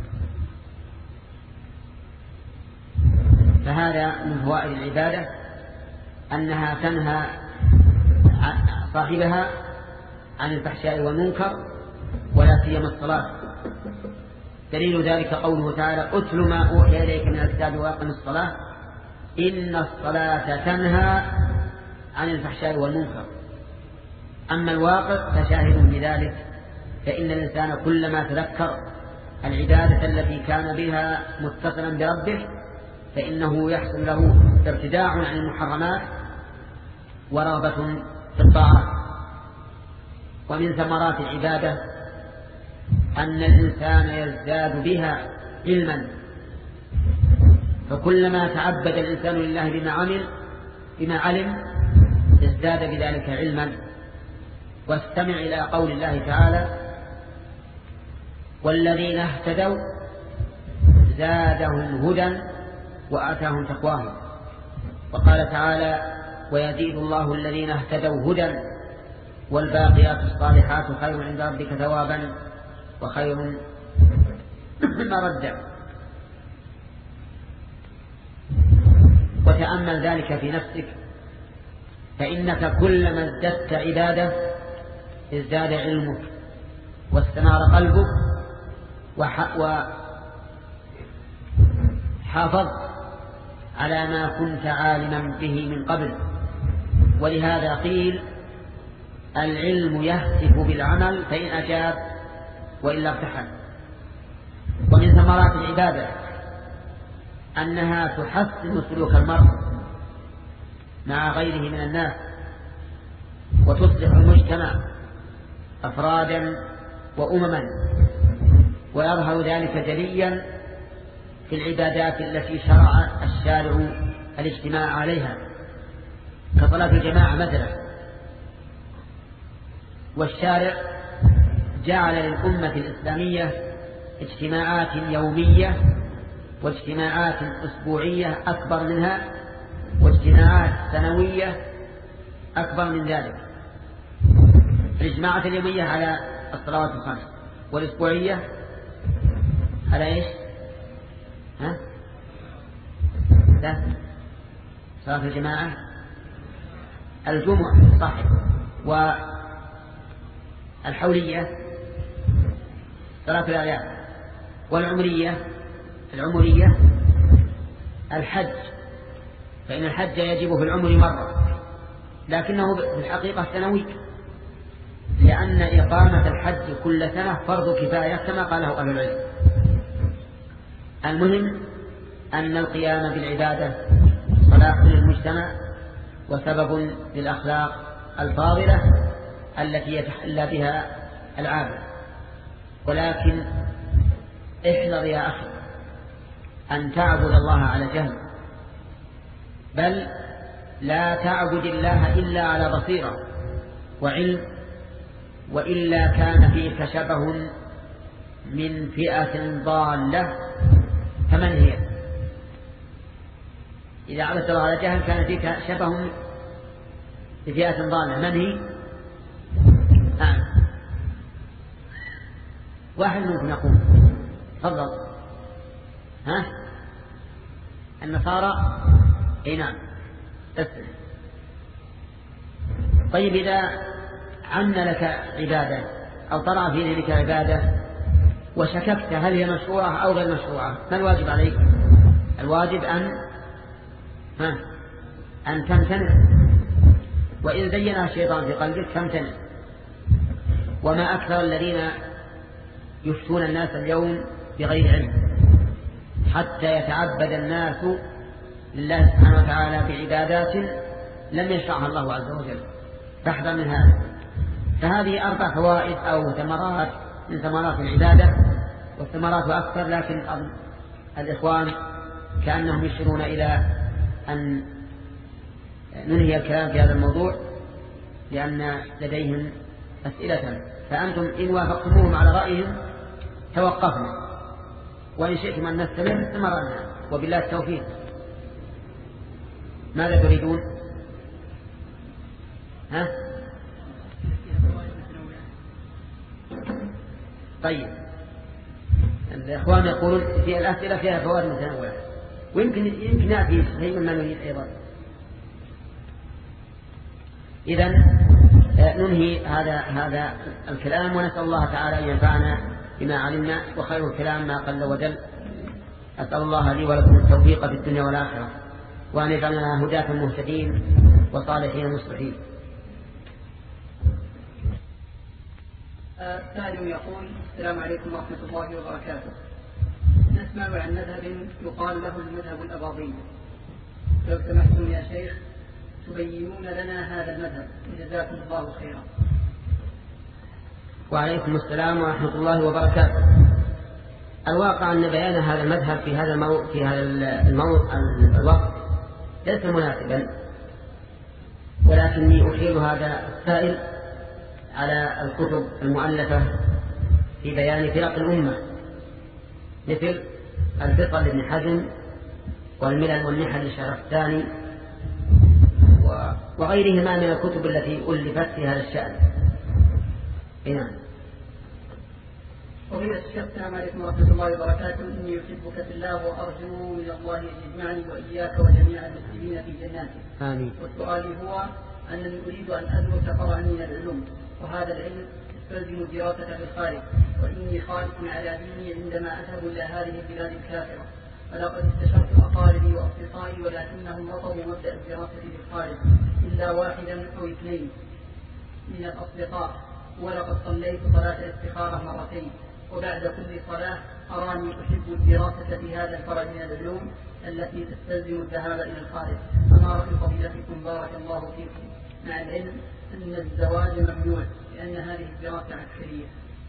فهذا من فوائد العبادة أنها تنهى صاحبها عن الفحشاء والمنكر ولا سيما الصلاة. دليل ذلك قوله تعالى: أتل ما أوحي إليك من الكتاب وأقم الصلاة إن الصلاة تنهى عن الفحشاء والمنكر. أما الواقع فشاهد بذلك، فإن الإنسان كلما تذكر العبادة التي كان بها متصلا بربه فإنه يحصل له ارتداع عن المحرمات ورغبة في الطاعة. ومن ثمرات العبادة أن الإنسان يزداد بها علما. فكلما تعبد الإنسان لله بما عمل بما علم ازداد بذلك علما. واستمع إلى قول الله تعالى: والذين اهتدوا زادهم هدى وآتاهم تقواهم. وقال تعالى: ويزيد الله الذين اهتدوا هدى والباقيات الصالحات خير عند ربك ثوابا وخير مردا. وتأمل ذلك في نفسك، فإنك كلما ازددت عبادة ازداد علمك واستنار قلبك حافظت على ما كنت عالما به من قبل. ولهذا قيل العلم يهتف بالعمل فإن أجاب وإلا ارتحل. ومن ثمرات العبادة أنها تحسن سلوك المرء مع غيره من الناس وتصلح المجتمع أفرادا وأمما، ويظهر ذلك جليا في العبادات التي شرع الشارع الاجتماع عليها كصلاة الجماعة مثلا. والشارع جعل للأمة الإسلامية اجتماعات يومية واجتماعات أسبوعية أكبر منها واجتماعات سنوية أكبر من ذلك. الاجتماعات اليومية على الصلوات الخمس، والأسبوعية على إيش؟ ها؟ لا، صلاة الجماعة الجمعة صح، والحولية صلاة الأعياد، والعمرية العمرية الحج، فإن الحج يجب في العمر مرة لكنه في الحقيقة سنوي، لأن إقامة الحج كل سنة فرض كفاية كما قاله أهل العلم. المهم أن القيام بالعبادة صلاح للمجتمع وسبب للأخلاق الفاضلة التي يتحلى بها العابد. ولكن احذر يا أخي أن تعبد الله على جهل، بل لا تعبد الله إلا على بصيرة وعلم، وإلا كان فيك شبه من فئة ضالة. فمن هي؟ إذا عبدت الله على جهل كان فيك شبه من فئة ضالة. من هي؟ آه. واحد منكم يقول تفضل. ها؟ النصارى؟ اي نعم. طيب إذا عن لك عبادة أو طرأ في ذلك عبادة وشككت هل هي مشروعة أو غير مشروعة، ما الواجب عليك؟ الواجب أن ها أن تمتنع، وإن زينها الشيطان في قلبك فامتنع. وما أكثر الذين يفتون الناس اليوم بغير علم حتى يتعبد الناس لله سبحانه وتعالى بعبادات لم يشرعها الله عز وجل. فاحذر من هذا. فهذه أربع فوائد أو ثمرات من ثمرات العبادة، والثمرات أكثر، لكن الإخوان كأنهم يشيرون إلى أن ننهي الكلام في هذا الموضوع لأن لديهم أسئلة، فأنتم إن وافقتموهم على رأيهم توقفنا، وإن شئتم أن نستمر استمرنا، وبالله التوفيق. ماذا تريدون؟ ها؟ طيب الإخوان يقولون في الأسئلة فيها فوائد متنوعة، ويمكن يمكن نأتي شيء مما نريد أيضا. إذن ننهي هذا هذا الكلام، ونسأل الله تعالى أن ينفعنا بما علمنا، وخير الكلام ما قل ودل. أسأل الله لي ولكم التوفيق في الدنيا والآخرة، وأن يجعلنا هداة مهتدين وصالحين مصلحين. سائل يقول: السلام عليكم ورحمة الله وبركاته. نسمع عن مذهب يقال له المذهب الأباضي، لو سمحتم يا شيخ تبينون لنا هذا المذهب، جزاكم الله خيرا. وعليكم السلام ورحمة الله وبركاته. الواقع أن بيان هذا المذهب في هذا المو... في هذا المو... الوقت ليس مناسبا، ولكني أحيل هذا السائل على الكتب المؤلفة في بيان فرق الأمة، مثل الفقه لابن حزم والملل والنحل للشرفتاني وغيرهما من الكتب التي ألفت في هذا الشأن. نعم. فضيلة الشيخ السلام عليكم ورحمة الله وبركاته. إني أحبك في الله وأرجو من الله أن يجمعني وإياك وجميع المسلمين في جناته. آمين. والسؤال هو أنني أريد أن أدرس فرعا من العلوم، وهذا العلم يستلزم دراسة في الخارج، وإني خالف على ديني عندما أذهب إلى هذه البلاد الكافرة، ولقد استشرت أقاربي وأصدقائي ولكنهم رفضوا مبدأ الدراسة في الخارج إلا واحدا أو اثنين من الأصدقاء، ولقد صليت صلاة الاستخارة مرتين، وبعد كل صلاة أراني أحب الدراسة في هذا الفرع من العلوم التي تستلزم الذهاب إلى الخارج. فما رأي فضيلتكم بارك الله فيكم، مع العلم أن الزواج ممنوع لأن هذه الدراسة عسكرية؟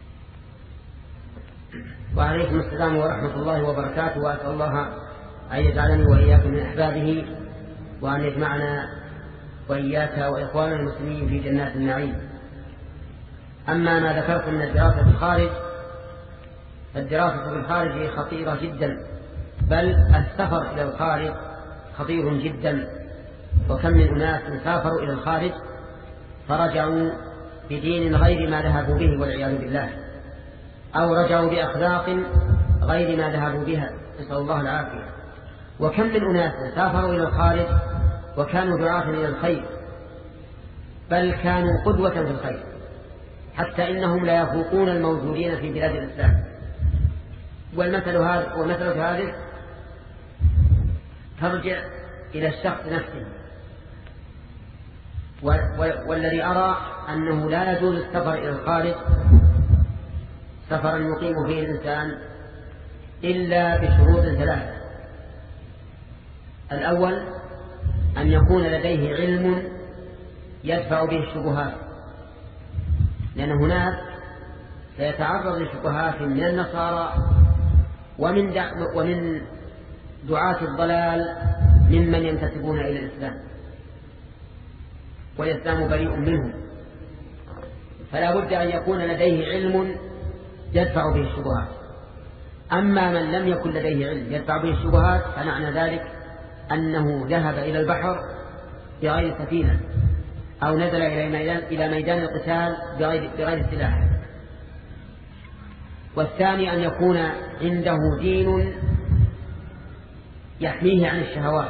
وعليكم السلام ورحمة الله وبركاته، وأسأل الله أن يجعلني وإياكم من أحبابه، وأن يجمعنا وإياك وإخوان المسلمين في جنات النعيم. أما ما ذكرت من الدراسة في الخارج، فالدراسة في الخارج خطيرة جدا، بل السفر إلى الخارج خطير جدا. وكم من أناس سافروا إلى الخارج فرجعوا بدين غير ما ذهبوا به والعياذ بالله، أو رجعوا بأخلاق غير ما ذهبوا بها، نسأل الله العافية. وكم من أناس سافروا إلى الخارج وكانوا دعاة إلى الخير، بل كانوا قدوة في الخير، حتى إنهم لا يفوقون الموجودين في بلاد الإسلام. والمثل هذا ومثل هذا ترجع إلى الشخص نفسه. والذي أرى أنه لا يجوز السفر إلى الخارج سفرا يقيم فيه الإنسان إلا بشروط ثلاثة. الأول أن يكون لديه علم يدفع به الشبهات، لأن هناك سيتعرض لشبهات من النصارى ومن ومن دعاة الضلال ممن ينتسبون إلى الإسلام، والإسلام بريء منهم، فلا بد أن يكون لديه علم يدفع به الشبهات. أما من لم يكن لديه علم يدفع به الشبهات فمعنى ذلك أنه ذهب إلى البحر بغير سفينة، أو نزل إلى ميدان, إلى ميدان القتال بغير, بغير سلاح. والثاني أن يكون عنده دين يحميه عن الشهوات،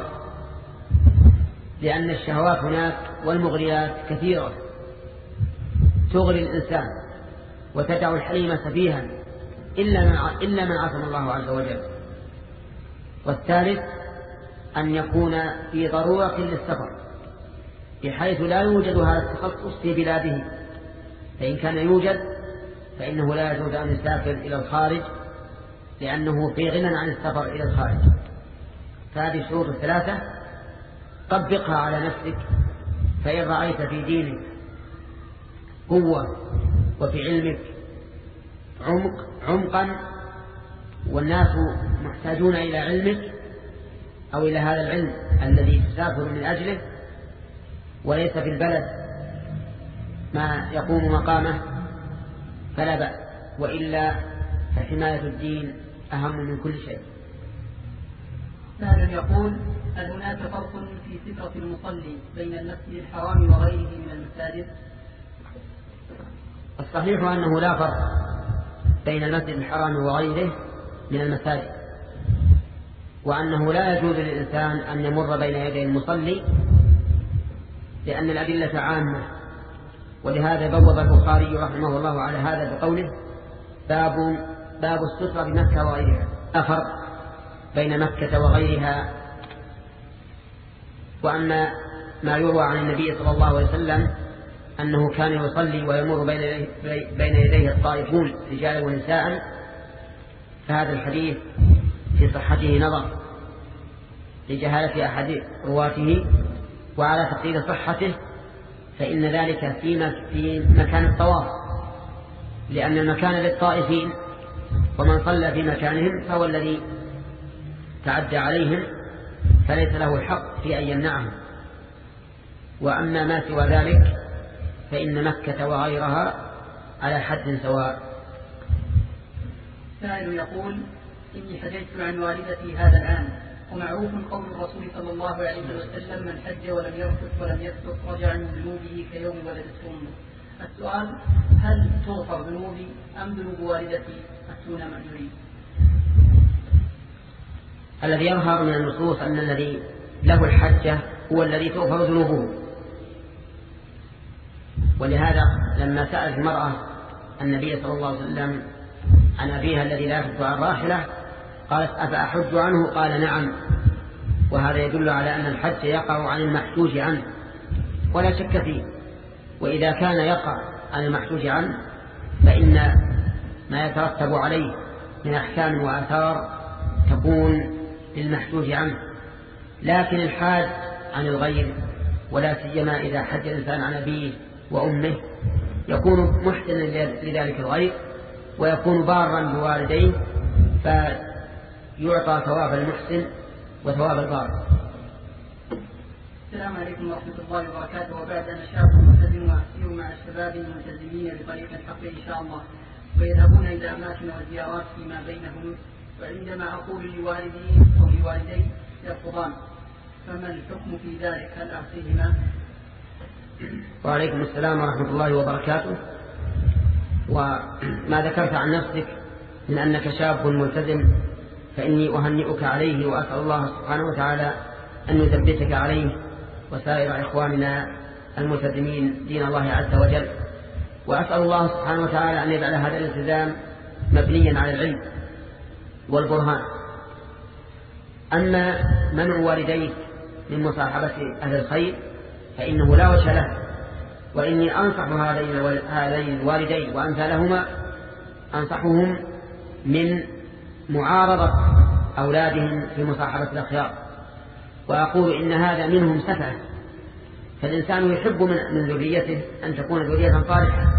لأن الشهوات هناك والمغريات كثيرة تغري الإنسان وتدع الحليم سفيها إلا من عصم الله عز وجل. والثالث أن يكون في ضرورة للسفر بحيث لا يوجد هذا التخصص في بلاده، فإن كان يوجد فإنه لا يجوز أن يسافر إلى الخارج لأنه في غنى عن السفر إلى الخارج. فهذه شروط الثلاثة طبقها على نفسك، فإن رأيت في دينك قوة وفي علمك عمق عمقا والناس محتاجون إلى علمك أو إلى هذا العلم الذي تسافر من أجله، وليس في البلد ما يقوم مقامه، فلا بأس، وإلا فحماية الدين أهم من كل شيء. سائل يقول: هل هناك فرق في سترة المصلي بين المسجد الحرام وغيره من المساجد؟ الصحيح أنه لا فرق بين المسجد الحرام وغيره من المساجد، وأنه لا يجوز للإنسان أن يمر بين يدي المصلي، لأن الأدلة عامة. ولهذا بوب البخاري رحمه الله على هذا بقوله: باب باب السترة بمكة وغيرها. لا فرق بين مكة وغيرها. وأما ما يروى عن النبي صلى الله عليه وسلم أنه كان يصلي ويمر بين يديه الطائفون رجالا ونساء، فهذا الحديث في صحته نظر لجهالة أحد رواته، وعلى تقدير صحته فإن ذلك في مكان الطواف، لأن المكان للطائفين، ومن صلى في مكانهم فهو الذي تعدى عليهم، فليس له الحق في أن يمنعهم. وأما ما سوى ذلك فإن مكة وغيرها على حد سواء. سائل يقول: إني حججت عن والدتي هذا العام، ومعروف قول الرسول صلى الله عليه وسلم: من حج ولم يرفث ولم يفسق رجع من ذنوبه كيوم ولدته أمه. السؤال: هل تغفر ذنوبي أم ذنوب والدتي أتون مأجورين؟ الذي يظهر من النصوص أن الذي له الحجة هو الذي تغفر ذنوبه. ولهذا لما سألت المرأة النبي صلى الله عليه وسلم عن أبيها الذي لا يركب عن راحلة، قالت أفأحج عنه؟ قال نعم. وهذا يدل على أن الحج يقع عن المحجوج عنه ولا شك فيه. وإذا كان يقع عن المحجوج عنه فإن ما يترتب عليه من أحكام وآثار تكون للمحجوج عنه. لكن الحاج عن الغير، ولا سيما إذا حج الإنسان عن أبيه وأمه، يكون محسنا لذلك الغير ويكون بارا بوالديه، فيعطى ثواب المحسن وثواب البار. السلام عليكم ورحمة الله وبركاته. وبعد أن شاب ملتزم وأسير مع الشباب الملتزمين بطريق الحق إن شاء الله، ويذهبون إلى أماكن وزيارات فيما بينهم، وعندما أقول لوالدي أو لوالدي يرفضان، فما الحكم في ذلك؟ هل أعطيهما؟ وعليكم السلام ورحمة الله وبركاته. وما ذكرت عن نفسك من أنك شاب ملتزم فإني أهنئك عليه، وأسأل الله سبحانه وتعالى أن يثبتك عليه وسائر إخواننا الملتزمين دين الله عز وجل. وأسأل الله سبحانه وتعالى أن يجعل هذا الالتزام مبنيا على العلم والبرهان. أما منع والديك من مصاحبة أهل الخير فإنه لا وجه له، وإني أنصح هذين الوالدين وأمثالهما أنصحهم من معارضة أولادهم في مصاحبة الأخيار، وأقول إن هذا منهم سفه. فالإنسان يحب من ذريته أن تكون ذرية صالحة،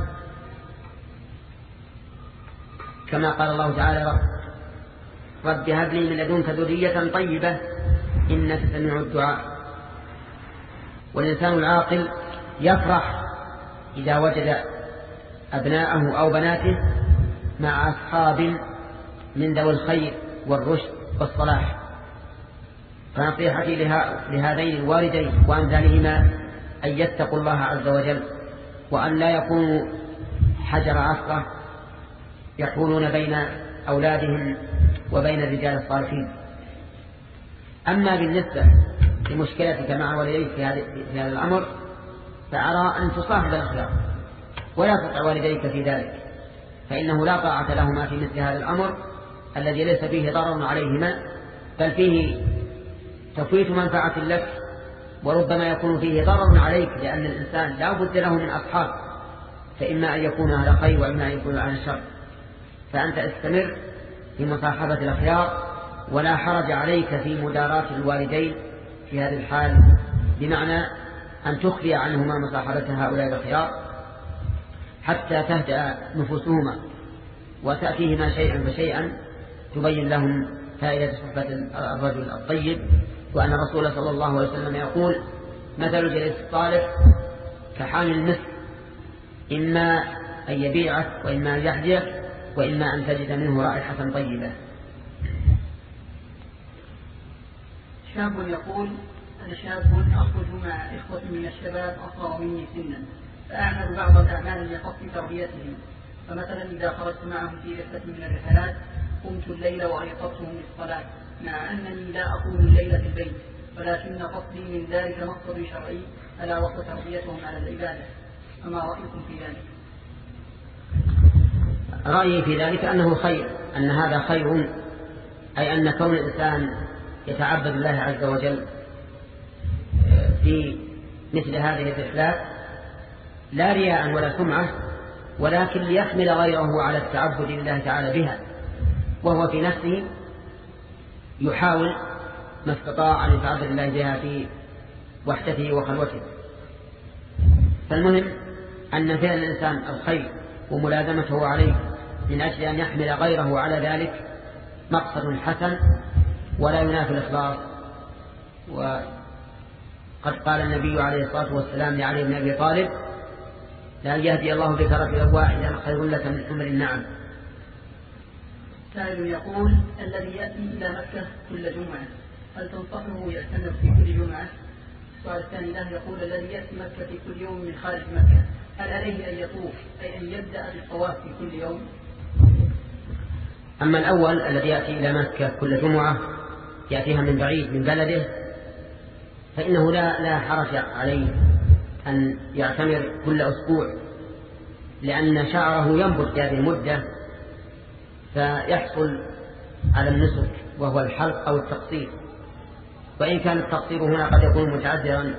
كما قال الله تعالى رب, رب هب لي من لدنك ذرية طيبة إنك سميع الدعاء. والإنسان العاقل يفرح إذا وجد أبناءه أو بناته مع أصحاب من ذوي الخير والرشد والصلاح. فنصيحتي لهذين الوالدين وأمثالهما أن يتقوا الله عز وجل، وأن لا يكونوا حجر عثرة يحولون بين أولادهم وبين الرجال الصالحين. أما بالنسبة لمشكلتك مع والديك في هذا الأمر فأرى أن تصاحب الأخيار ولا تطع والديك في ذلك، فإنه لا طاعة لهما في مثل هذا الأمر الذي ليس فيه ضرر عليهما، بل فيه تفويت منفعة لك، وربما يكون فيه ضرر عليك، لأن الإنسان لا بد له من أصحاب، فإما أن يكون على خير وإما أن يكون على شر. فأنت استمر في مصاحبة الأخيار، ولا حرج عليك في مداراة الوالدين في هذه الحال، بمعنى أن تخفي عنهما مصاحبة هؤلاء الأخيار حتى تهدأ نفوسهما، وتأتيهما شيئا فشيئا تبين لهم فائدة صحبة الرجل الطيب. وأن الرسول صلى الله عليه وسلم يقول مثل الجليس الصالح كحامل المسك، إما أن يبيعك وإما أن يحذيك وإما أن تجد منه رائحة طيبة. شاب يقول أنا شاب أخرج مع إخوة من الشباب أصغر مني سنا، فأعمل بعض الأعمال لقصد تربيتهم. فمثلا إذا خرجت معهم في رحلة من الرحلات قمت الليل وأيقظتهم للصلاة، مع أنني لا أقوم الليل في البيت، ولكن قصدي من ذلك مقصد شرعي ألا وهو تربيتهم على العبادة. فما رأيكم في ذلك؟ رأيي في ذلك أنه خير، أن هذا خير، أي أن كون الإنسان يتعبد الله عز وجل في مثل هذه الرحلات لا رياء ولا سمعة، ولكن ليحمل غيره على التعبد لله تعالى بها، وهو في نفسه يحاول ما استطاع أن يتعبد الله بها في وحدته وخلوته. فالمهم أن فعل الإنسان الخير وملازمته عليه من أجل أن يحمل غيره على ذلك مقصد حسن ولا ينافي الإخلاص. وقد قال النبي عليه الصلاة والسلام لعلي بن أبي طالب لأن يهدي الله بك رجلا واحدا خير لك من حمر النعم. سائل يقول الذي يأتي إلى مكة كل جمعة هل تنصحه يعتمر في كل جمعة؟ السؤال الثاني له يقول الذي يأتي مكة في كل يوم من خارج مكة هل عليه أن يطوف أي أن يبدأ بالطواف في كل يوم؟ أما الأول الذي يأتي إلى مكة كل جمعة يأتيها من بعيد من بلده فإنه لا, لا حرج عليه أن يعتمر كل أسبوع، لأن شعره ينبت في هذه المدة فيحصل على النسك وهو الحلق أو التقصير، وإن كان التقصير هنا قد يكون متعذرا،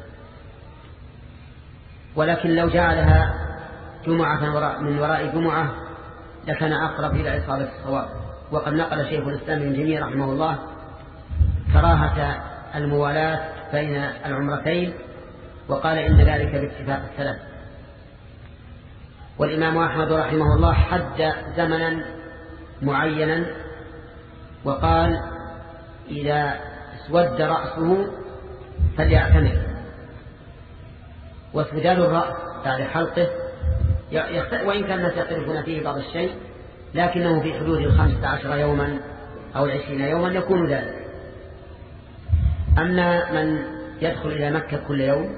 ولكن لو جعلها جمعة من وراء جمعة لكان أقرب إلى إصابة الصواب. وقد نقل شيخ الإسلام ابن تيمية رحمه الله كراهة الموالاة بين العمرتين، وقال إن ذلك باتفاق السلف. والإمام أحمد رحمه الله حد زمنا معينا وقال إذا اسود رأسه فليعتمر. واسوداد الرأس بعد حلقه وإن كان الناس يختلفون فيه بعض الشيء، لكنه في حدود الخمسة عشر يوما أو العشرين يوما يكون ذلك. أما من يدخل إلى مكة كل يوم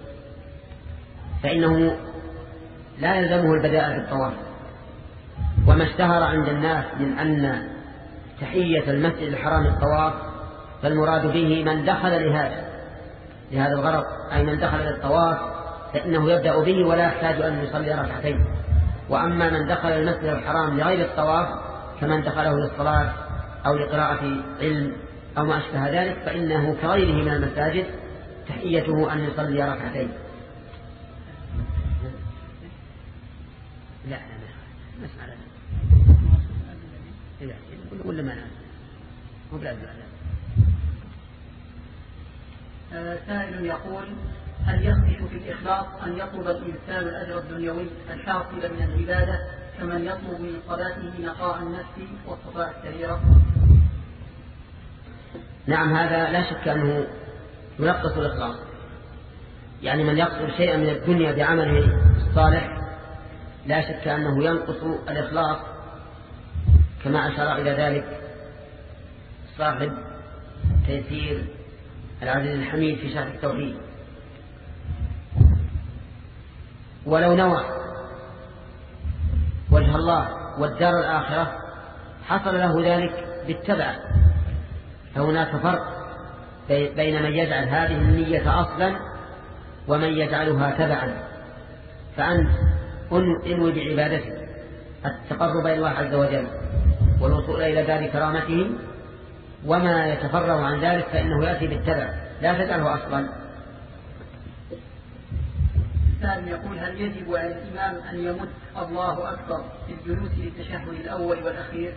فإنه لا يلزمه البداء بالطواف. وما اشتهر عند الناس من أن تحية المسجد الحرام الطواف، فالمراد به من دخل لهذا لهذا الغرض، أي من دخل للطواف فإنه يبدأ به ولا يحتاج أن يصلي ركعتين. وأما من دخل المسجد الحرام لغير الطواف كمن دخله للصلاة أو لقراءة علم أو ما أشبه ذلك فإنه كغيره من المساجد تحيته أن يصلي ركعتين. لا لا لا نسمع لا ولا ما نعلم مو بلاد لا. سائل يقول: هل يصح في الإخلاص أن يطلب الإنسان الأجر الدنيوي الحاصل من العبادة كمن يطلب من صلاته نقاء النفس وصفاء السريرة؟ نعم، هذا لا شك أنه ينقص الإخلاص. يعني من يقصد شيئا من الدنيا بعمله الصالح لا شك أنه ينقص الإخلاص، كما أشار إلى ذلك صاحب تيسير العزيز الحميد في شرح التوحيد. ولو نوى وجه الله والدار الآخرة حصل له ذلك بالتبع. فهناك فرق بين من يجعل هذه النية أصلا ومن يجعلها تبعا. فأنت انوي بعبادتك التقرب إلى الله عز وجل والوصول إلى دار كرامته، وما يتفرغ عن ذلك فإنه يأتي بالتبع، لا تجعله أصلا. الثاني يقول: هل يجب على الإمام أن يمد الله أكبر في الجلوس للتشهد الأول والأخير؟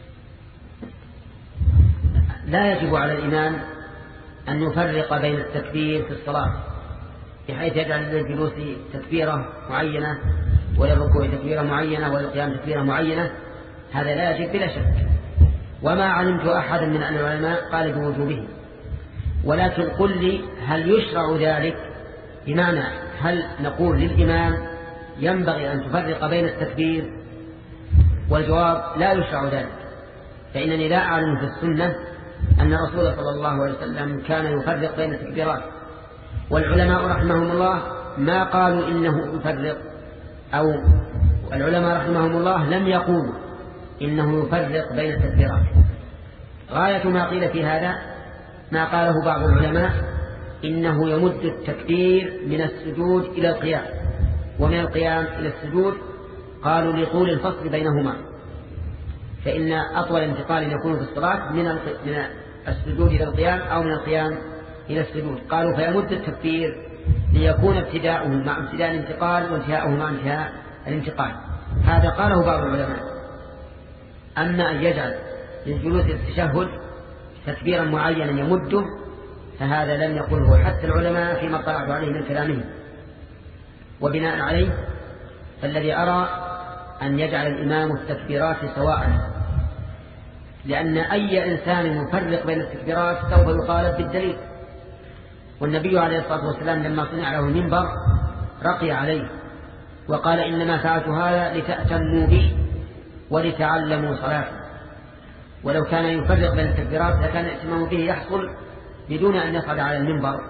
لا يجب على الإمام أن يفرق بين التكبير في الصلاة بحيث يجعل للجلوس تكبيرة معينة وللركوع تكبيرة معينة وللقيام تكبيرة معينة. هذا لا يجب بلا شك، وما علمت أحدا من العلماء قال بوجوبه. ولكن قل لي هل يشرع ذلك؟ بمعنى هل نقول للإمام ينبغي أن تفرق بين التكبير؟ والجواب لا يشرع ذلك، فإنني لا أعلم في السنة أن الرسول صلى الله عليه وسلم كان يفرق بين التكبيرات. والعلماء رحمهم الله ما قالوا إنه يفرق، أو العلماء رحمهم الله لم يقولوا إنه يفرق بين التكبيرات. غاية ما قيل في هذا ما قاله بعض العلماء إنه يمد التكبير من السجود إلى القيام ومن القيام إلى السجود، قالوا لطول الفصل بينهما، فإن أطول انتقال يكون في الصلاة من السجود إلى القيام أو من القيام إلى السجود. قالوا فيمد التكبير ليكون ابتداؤه مع ابتداء الانتقال وانتهاؤه مع انتهاء الانتقال. هذا قاله بعض العلماء. أما أن يجعل للجلوس التشهد تكبيرا معينا يمده فهذا لم يقله حتى العلماء فيما اطلعت عليه من كلامهم. وبناء عليه فالذي أرى أن يجعل الإمام التكبيرات سواء، لأن أي إنسان يفرق بين التكبيرات سوف يطالب بالدليل. والنبي عليه الصلاة والسلام لما صنع له المنبر رقي عليه وقال إنما فعلت هذا لتأتموا بي ولتعلموا صلاتي. ولو كان يفرق بين التكبيرات لكان الائتمام به يحصل بدون أن يصعد على المنبر.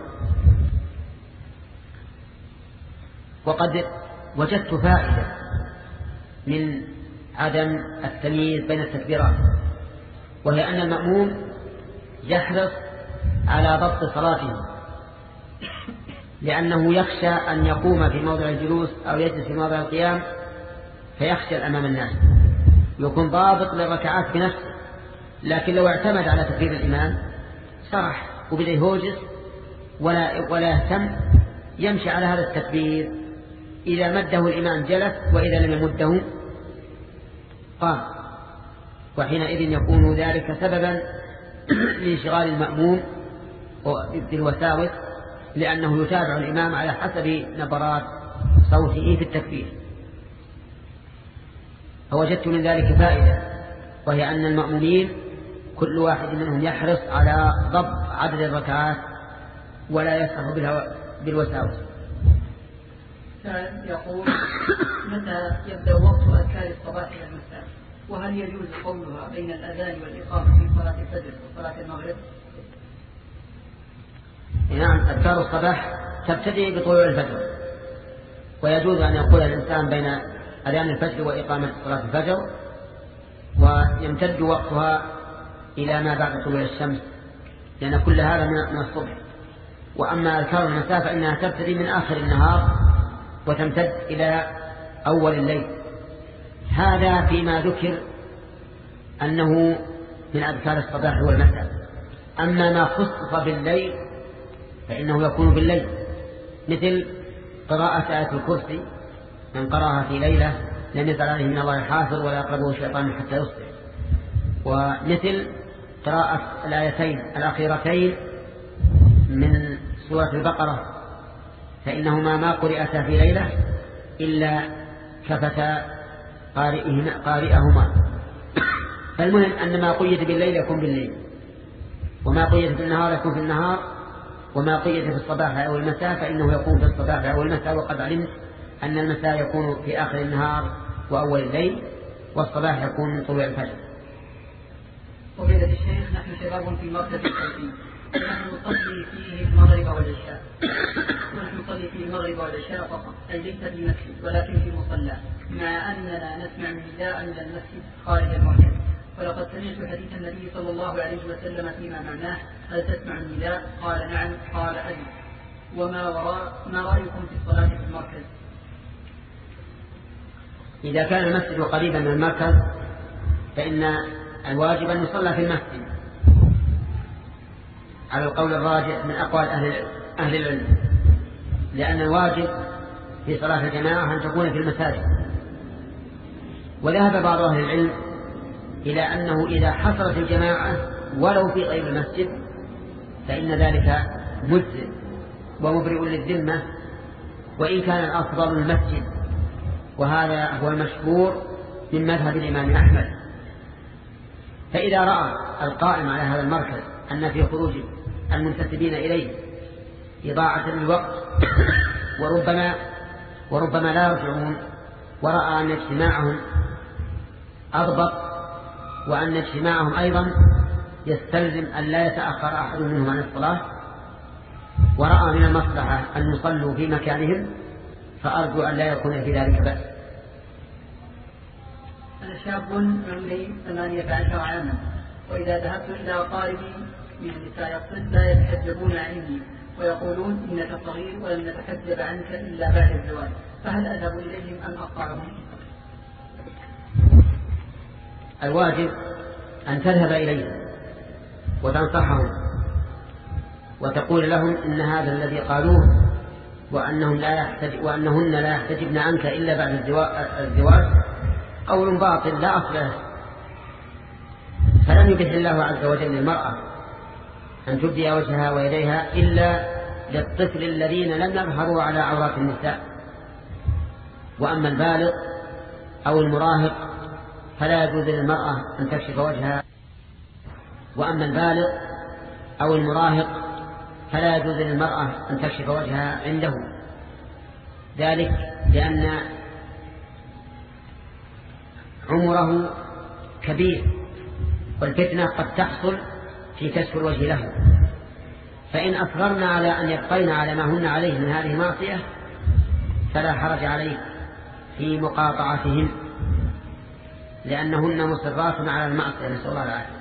وقد وجدت فائدة من عدم التمييز بين التكبيرات، وهي أن المأموم يحرص على ضبط صلاته، لأنه يخشى أن يقوم في موضع الجلوس أو يجلس في موضع القيام فيخشى أمام الناس، يكون ضابط للركعات بنفسه لكن لو اعتمد على تكبير الإمام سرح وبدأ يهوجس ولا, ولا يهتم، يمشي على هذا التكبير، إذا مده الإمام جلس وإذا لم يمده قام، وحينئذ يكون ذلك سببا لانشغال المأموم بالوساوس، لأنه يتابع الإمام على حسب نبرات صوته في التكبير. فوجدت من ذلك فائدة، وهي أن المأمومين كل واحد منهم يحرص على ضبط عدد الركعات ولا يسرح بالوساوس. يقول: متى يبدأ وقت أذكار الصباح والمساء؟ وهل يجوز قولها بين الأذان والإقامة في صلاة الفجر وصلاة المغرب؟ نعم، أذكار الصباح تبتدئ بطلوع الفجر، ويجوز أن يقول الإنسان بين أذان الفجر وإقامة صلاة الفجر، ويمتد وقتها إلى ما بعد طلوع الشمس، لأن كل هذا من الصبح. وأما أذكار المساء فإنها تبتدي من آخر النهار وتمتد إلى أول الليل. هذا فيما ذكر أنه من أذكار الصباح والمساء. أما ما خصص بالليل فإنه يكون بالليل، مثل قراءة آية الكرسي، من قرأها في ليلة لم يزل عليه من الله حافظ ولا يقربه شيطان حتى يصبح. ومثل قراءة الآيتين الأخيرتين من سورة البقرة، فإنهما ما قرأتا في ليلة إلا كفتا قارئهما. فالمهم أن ما قيد بالليل يكون بالليل، وما قيد في النهار يكون في النهار، وما قيد في الصباح أو المساء فإنه يكون في الصباح أو المساء. وقد علمت أن المساء يكون في آخر النهار وأول الليل، والصباح يكون من طلوع الفجر. وبيد الشيخ: نحن شباب في مركز التوحيد، ونحن نصلي فيه المغرب والعشاء، ونحن نصلي فيه المغرب والعشاء فقط، أي ليس في مسجد ولكن في مصلى، مع أننا نسمع نداء من المسجد خارج المركز. ولقد سمعت حديث النبي صلى الله عليه وسلم فيما معناه: هل تسمع النداء؟ قال: نعم. قال: أجل. وما وراء ما رأيكم في الصلاة في المركز؟ إذا كان المسجد قريبا من المركز فإن الواجب أن يصلى في المسجد على القول الراجح من أقوال أهل العلم، لأن الواجب في صلاة الجماعة أن تكون في المساجد. وذهب بعض أهل العلم إلى أنه إذا حصلت الجماعة ولو في غير المسجد فإن ذلك مجزئ ومبرئ للذمة، وإن كان الأفضل المسجد، وهذا هو المشهور من مذهب الإمام أحمد. فإذا رأى القائم على هذا المركز أن في خروج المنتسبين إليه إضاعة للوقت وربما وربما لا يرجعون، ورأى أن اجتماعهم أضبط، وأن اجتماعهم أيضا يستلزم أن لا يتأخر أحد منهم عن الصلاة، ورأى من المصلحة أن يصلوا في مكانهم، فأرجو أن لا يكون في ذلك بأس. أنا شاب عمري ثمانية عشر عاما، وإذا ذهبت إلى أقاربي من نساء الطب لا يتحجبون عني ويقولون إنك صغير ولن نتحجب عنك إلا بعد الزواج، فهل أذهب إليهم أم أقطعهم؟ الواجب أن تذهب إليهم وتنصحهم وتقول لهم إن هذا الذي قالوه وأنهم لا يحتج وأنهن لا يحتجبن عنك إلا بعد الزواج قول باطل لا أصل له. فلم يبح الله عز وجل للمرأة أن تبدي وجهها ويديها إلا للطفل الذين لم يظهروا على عورات النساء. وأما البالغ أو المراهق فلا يجوز للمرأة أن تكشف وجهها وأما البالغ أو المراهق فلا يجوز للمرأة أن تكشف وجهها عنده، ذلك لأن عمره كبير، والفتنة قد تحصل في كشف الوجه له. فإن أصررنا على أن يبقين على ما هن عليه من هذه المعصية فلا حرج عليه في مقاطعتهن، لأنهن مصرات على المعصية، نسأل الله العافية.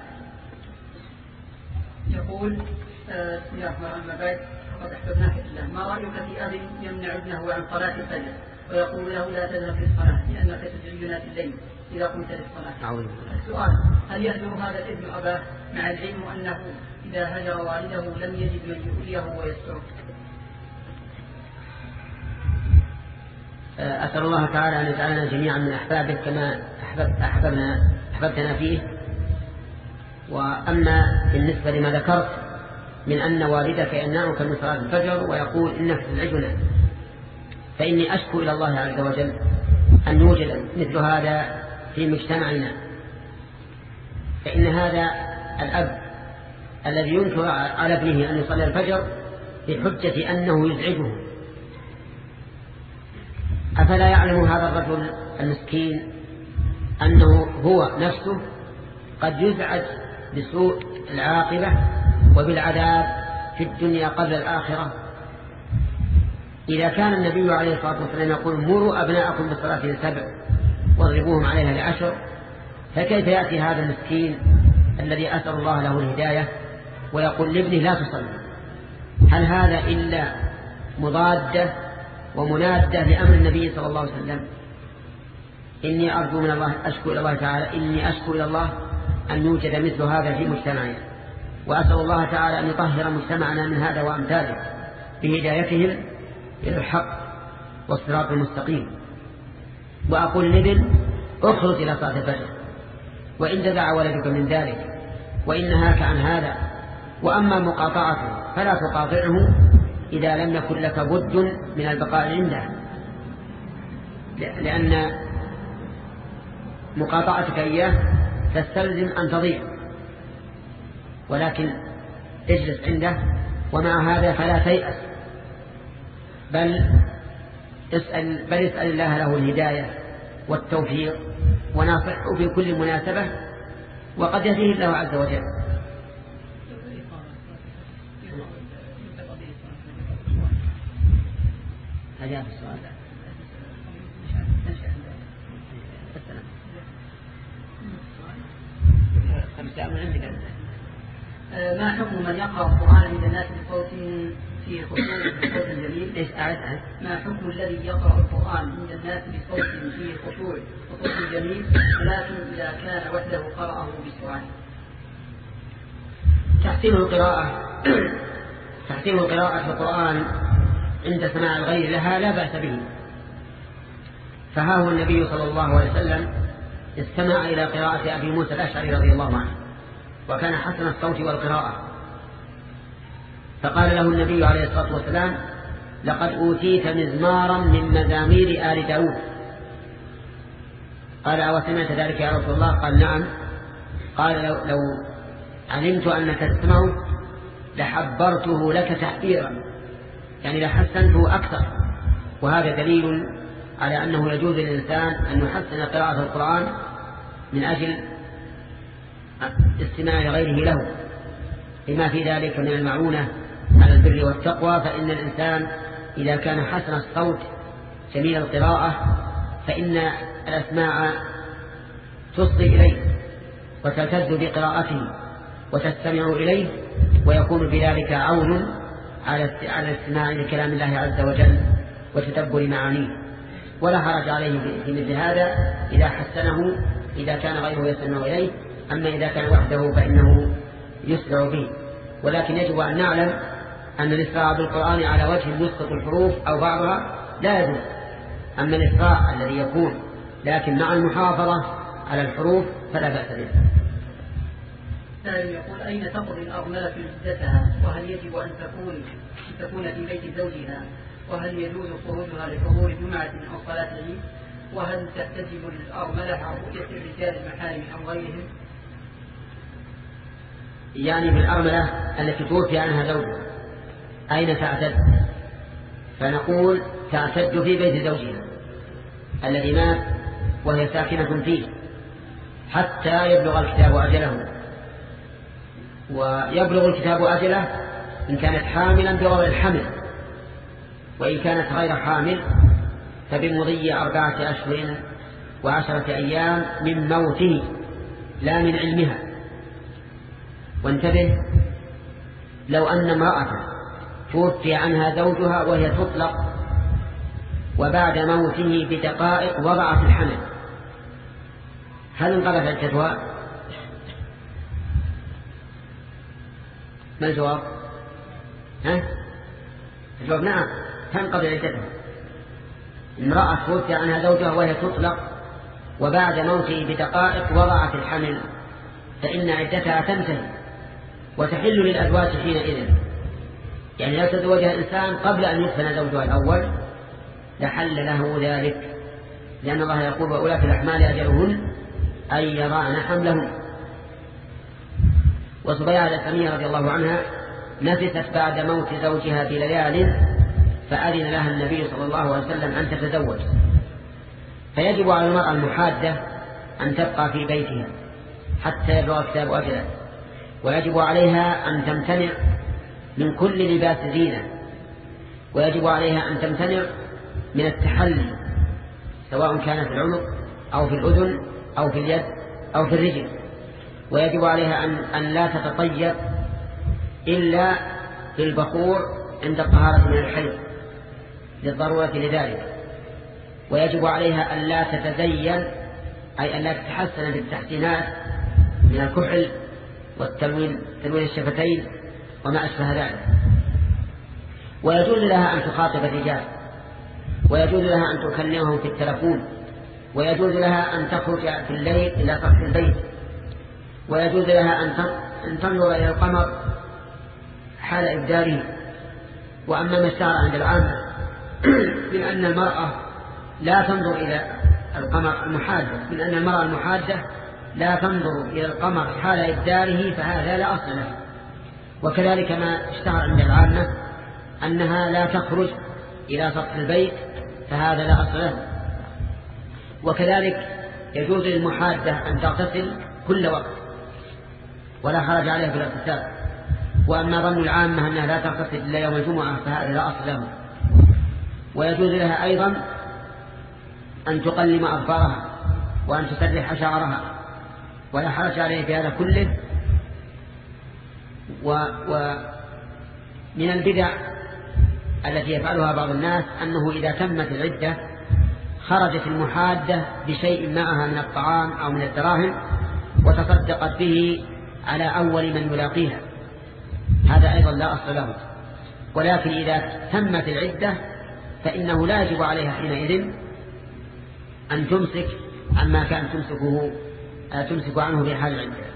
يقول بسم الله الرحمن الرحيم: فقد أحببناك في الله، ما رأيك في أب يمنع ابنه عن صلاة الفجر ويقول له لا تذهب في الصلاة لأنك تزعجنا في الليل، إذا قمت للصلاة. السؤال: هل يهجر هذا الابن أباه مع العلم أنه إذا هجر والده لم يجد من يؤليه ويستره؟ أسأل الله تعالى أن يجعلنا جميعا من أحبابه كما أحبب أحببنا أحببتنا فيه. وأما بالنسبة لما ذكرت من أن والدك يمنعك من صلاة الفجر ويقول إنك تزعجنا، فإني أشكو إلى الله عز وجل أن يوجد مثل هذا في مجتمعنا. فإن هذا الأب الذي ينكر على ابنه أن يصلي الفجر بحجة أنه يزعجه، أفلا يعلم هذا الرجل المسكين أنه هو نفسه قد يزعج بسوء العاقبة وبالعذاب في الدنيا قبل الآخرة؟ إذا كان النبي عليه الصلاة والسلام يقول: مروا أبناءكم بالصلاة لسبع واضربوهم عليها لعشر، فكيف يأتي هذا المسكين الذي أسأل الله له الهداية ويقول لابنه لا تصلي؟ هل هذا إلا مضادة ومنادة لأمر النبي صلى الله عليه وسلم؟ إني أرجو من الله، أشكو إلى الله تعالى، إني أشكو إلى الله أن يوجد مثل هذا في مجتمعنا، وأسأل الله تعالى أن يطهر مجتمعنا من هذا وأمثاله بهدايتهم إلى الحق والصراط المستقيم. وأقول لابن: اخرج إلى صلاة الفجر وإن دعا ولدك من ذلك وإن نهاك عن هذا. وأما مقاطعته فلا تقاطعه إذا لم يكن لك بد من البقاء عنده، لأن مقاطعتك إياه تستلزم أن تضيع، ولكن اجلس عنده. ومع هذا فلا تيأس، بل اسأل, بل اسأل الله له الهداية والتوفيق وناصحه في كل مناسبة، وقد يهديه الله عز وجل. هذا في السؤال. ما حكم من يقرأ القرآن عند الناس بصوت فيه خشوع وصوت جميل؟ ليش أعد؟ ما حكم الذي يقرأ القرآن عند الناس بصوت فيه خشوع وصوت جميل ولكن إذا كان وحده قرأه بسرعة؟ تحسين القراءة تحسين القراءة في القرآن عند سماع الغير لها لا بأس به. فها هو النبي صلى الله عليه وسلم استمع إلى قراءة أبي موسى الأشعري رضي الله عنه، وكان حسن الصوت والقراءة، فقال له النبي عليه الصلاة والسلام: لقد أوتيت مزمارا من مزامير آل داود. قال: أو سمعت ذلك يا رسول الله؟ قال: نعم. قال: لو, لو علمت أنك تسمعه لحبرته لك تحبيرا، يعني لحسنته أكثر. وهذا دليل على أنه يجوز للإنسان أن يحسن قراءة القرآن من أجل استماع غيره له، لما في ذلك من المعونة على البر والتقوى. فإن الإنسان إذا كان حسن الصوت جميل القراءة فإن الأسماع تصغي إليه وتلتذ بقراءته وتستمع إليه، ويكون بذلك عون على الاستماع لكلام الله عز وجل وتدبر معانيه. ولا حرج عليه في مثل هذا إذا حسنه إذا كان غيره يستمع إليه. أما إذا كان وحده فإنه يسرع به. ولكن يجب أن نعلم أن الإسراع بالقرآن على وجه يسقط الحروف أو بعضها لا يجوز. أما الإسراع الذي يكون لكن مع المحافظة على الحروف فلا بأس به. يقول: أين تقضي الأرملة عدتها؟ وهل يجب أن تكون تكون في بيت زوجها؟ وهل يجوز خروجها لحضور جمعة أو صلاة العيد؟ وهل تحتجب الأرملة عن رؤية الرجال المحارم أو غيرهم؟ يعني بالأرملة التي توفي عنها زوجها أين تعتد؟ فنقول تعتد في بيت زوجها الذي مات وهي ساكنة فيه حتى يبلغ الكتاب أجله. ويبلغ الكتاب أجله إن كانت حاملا بوضع الحمل، وإن كانت غير حامل فبمضي أربعة أشهر وعشرة أيام من موته لا من علمها. وانتبه، لو أن امرأة توفي عنها زوجها وهي تطلق وبعد موته بدقائق وضعت الحمل هل انقضت عدتها؟ ما الجواب؟ ها؟ الجواب نعم، تنقضي عدتها. امرأة توفي عنها زوجها وهي تطلق وبعد موته بدقائق وضعت الحمل فإن عدتها تنتهي وتحل للأزواج حينئذ. يعني لو تزوجها إنسان قبل أن يدفن زوجها الأول لحل له ذلك، لأن الله يقول وأولاة الأحمال أجلهن أن يضعن حملهن. وصبيعة الأسلمية رضي الله عنها نفست بعد موت زوجها بليال فأذن لها النبي صلى الله عليه وسلم أن تتزوج. فيجب على المرأة المحادة أن تبقى في بيتها حتى يبلغ كتاب أجله، ويجب عليها أن تمتنع من كل لباس زينة، ويجب عليها أن تمتنع من التحلي سواء كان في العنق أو في الأذن أو في اليد أو في الرجل، ويجب عليها أن, أن لا تتطيب إلا بالبخور عند الطهارة من الحيض للضرورة لذلك، ويجب عليها أن لا تتزين أي أن لا تتحسن بالتحسينات من الكحل والتلوين تلوين الشفتين وما أشبه ذلك. ويجوز لها أن تخاطب الرجال، ويجوز لها أن تكلمهم في التلفون، ويجوز لها أن تخرج في الليل إلى سطح البيت، ويجوز لها أن تنظر إلى القمر حال إبداره. وأما ما اشتهر عند العامة من أن المرأة لا تنظر إلى القمر المحادة من أن المرأة المحادة لا تنظر إلى القمر حال إبداره فهذا لا أصل له. وكذلك ما اشتهر عند العامة أنها لا تخرج إلى سطح البيت فهذا لا أصل له. وكذلك يجوز للمحادة أن تغتسل كل وقت ولا حرج عليها في الاغتسال. وأما ظن العامة أنها لا تغتسل إلا يوم الجمعة فهذا لا أصل له. ويجوز لها أيضا أن تقلم أظفارها وأن تسرح شعرها ولا حرج عليه في هذا كله. ومن البدع التي يفعلها بعض الناس أنه إذا تمت العدة خرجت المحادة بشيء معها من الطعام أو من الدراهم وتصدقت به على أول من يلاقيها، هذا أيضا لا أصل له. ولكن إذا تمت العدة فإنه لا يجب عليها حينئذ أن تمسك عما كان تمسكه تمسك عنه في حال العدة.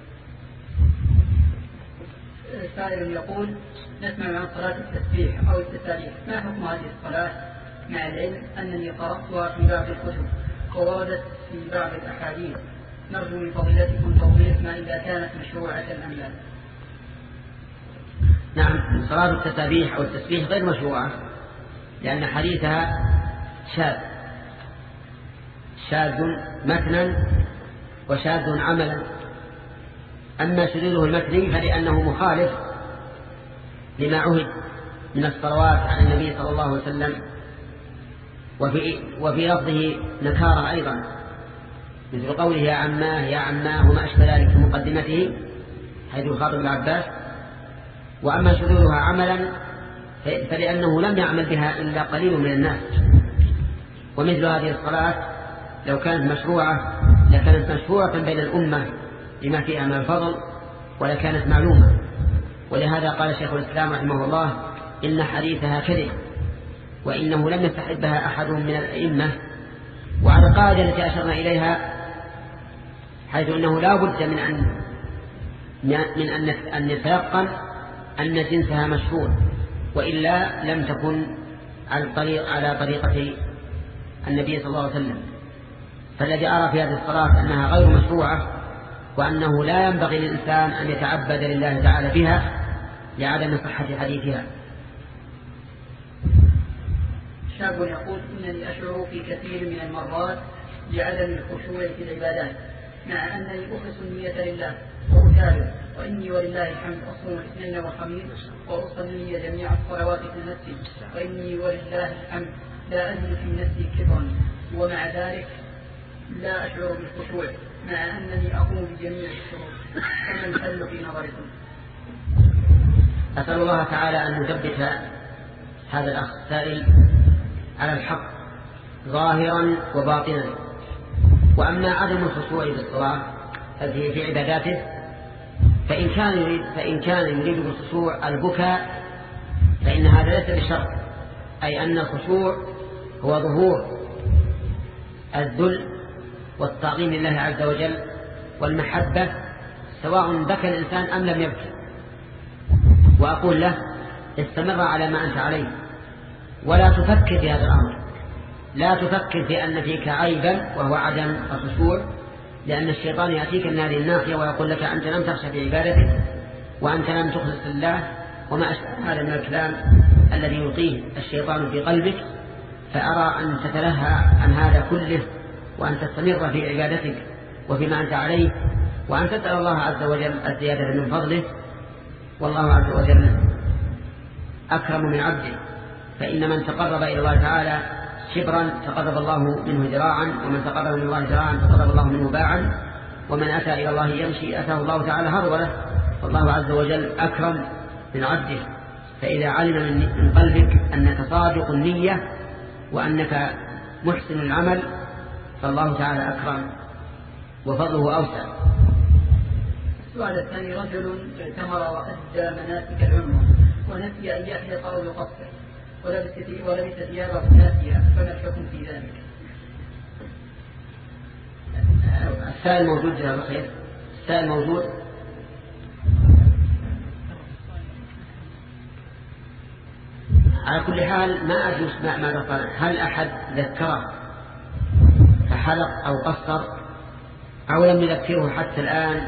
سائل يقول نسمع عن صلاة التسبيح أو التسابيح، ما حكم هذه الصلاة مع العلم أنني قرأتها في بعض الكتب ووردت في بعض الأحاديث؟ نرجو من فضيلتكم توضيح ما إذا كانت مشروعة أم لا. نعم، صلاة التسابيح أو التسبيح غير مشروعة لأن حديثها شاذ شاذ متنا وشاذ عملا. أما شذوذه المتني فلأنه مخالف لما عهد من الصلوات على النبي صلى الله عليه وسلم، وفي, وفي لفظه نكارة أيضا مثل قوله يا عماه يا عماه وما أشبه ذلك في مقدمته حيث يخاطب العباس. وأما شذوذها عملا فلأنه لم يعمل بها إلا قليل من الناس. ومثل هذه الصلاة لو كانت مشروعة لكانت مشروعة بين الأمة لما فيها من الفضل ولكانت معلومة. ولهذا قال شيخ الإسلام رحمه الله إن حديثها كذب وإنه لم يستحبها أحد من الأئمة. وعلى القاعدة التي أشرنا إليها حيث أنه لا بد من أن من أن نتيقن أن جنسها مشروع، وإلا لم تكن على الطريق على طريقة النبي صلى الله عليه وسلم. فالذي أرى في هذه الصلاة أنها غير مشروعة وأنه لا ينبغي للإنسان أن يتعبد لله تعالى بها لعدم صحة حديثها. شاب يقول إنني أشعر في كثير من المرات بعدم الخشوع في العبادات مع أنني أخلص النية لله وأتابع، وإني ولله الحمد أصوم الاثنين والخميس وأصلي جميع الصلوات في المسجد، وإني ولله الحمد لا أجد في نفسي كبرا، ومع ذلك لا أشعر بالخشوع مع أنني أقوم بجميع الشروط. فما الحل في نظركم؟ أسأل الله تعالى أن يثبت هذا الأخ السائل على الحق ظاهرا وباطنا، وأما عدم الخشوع بالصلاة في في عباداته فإن كان يريد فإن كان يريد بالخشوع البكاء فإن هذا ليس بشرط، أي أن الخشوع هو ظهور الذل والتعظيم لله عز وجل والمحبة سواء بكى الإنسان أم لم يبكي. وأقول له استمر على ما أنت عليه ولا تفكر في هذا الأمر، لا تفكر في أن فيك عيبا وهو عدم الخشوع، لأن الشيطان يأتيك من هذه الناحية ويقول لك أنت لم تخشى في عبادتك وأنت لم تخلص لله وما أشبه هذا من الكلام الذي يلقيه الشيطان في قلبك. فأرى أن تتلهى عن هذا كله وأن تستمر في عبادتك وفيما أنت عليه، وأن تسأل الله عز وجل الزيادة من فضله، والله عز وجل أكرم من عبده، فإن من تقرب إلى الله تعالى شبرا تقرب الله منه ذراعا، ومن تقرب من الله ذراعا تقرب الله منه باعا، ومن أتى إلى الله يمشي أتاه الله تعالى هروله. والله عز وجل أكرم من عبده، فإذا علم من قلبك أنك صادق النية وأنك محسن العمل فالله تعالى أكرم وفضله أوسع. السؤال الثاني: رجل اعتمر وأدى مناسك العمرة ونسي أن يحلق أو يقصر ولبس ثيابه ناسيا، فما الحكم في ذلك؟ السائل موجود يا بخير، السائل موجود. على كل حال ما أجلس ماذا قال، هل أحد ذكره فحلق أو قصر أو لم يذكره حتى الآن،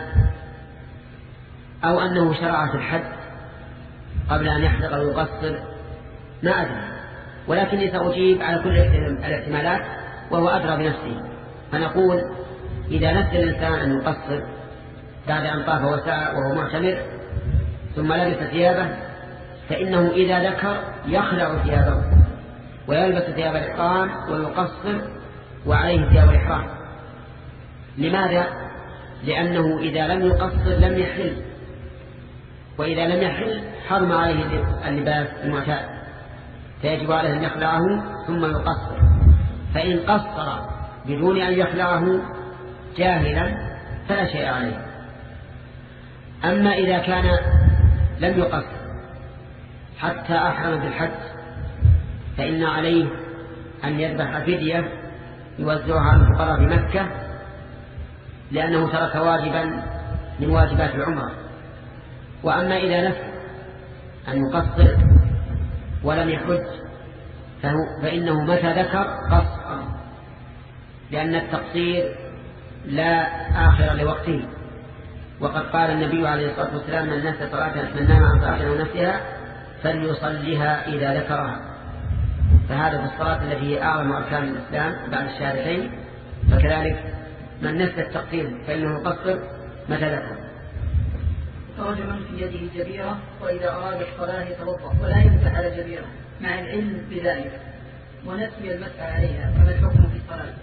أو أنه شرع في الحد قبل أن يحلق أو يقصر، ما أدري، ولكني سأجيب على كل الاحتمالات وهو أدرى بنفسه. فنقول إذا نسي الإنسان أن يقصر بعد أن طاف وسعى وهو معتمر ثم لبس ثيابه، فإنه إذا ذكر يخلع ثيابه ويلبس ثياب الإحرام ويقصر وعليه ثياب الإحرام. لماذا؟ لأنه إذا لم يقصر لم يحل، وإذا لم يحل حرم عليه اللباس المعتاد، فيجب عليه أن يخلعه ثم يقصر. فإن قصر بدون أن يخلعه جاهلا فلا شيء عليه. أما إذا كان لم يقصر حتى أحرم بالحج فإن عليه أن يذبح فدية يوزعها على الفقراء في مكة، لأنه ترك واجبا من واجبات العمرة. وأما إذا نفى أن يقصر ولم يحج فإنه متى ذكر قصر، لأن التقصير لا آخر لوقته. وقد قال النبي عليه الصلاة والسلام: من نسى صلاة من نام عن صلاة ونفسها فليصليها إذا ذكرها. فهذا في الصلاة التي هي أعظم أركان الإسلام بعد الشهادتين، فكذلك من نسى التقصير فإنه يقصر متى ذكر. رجل في يده جبيرة وإذا أراد الصلاة يتوضأ ولا يمسح على جبيرة مع العلم بذلك ونسي المسح عليها، فما الحكم في الصلاة؟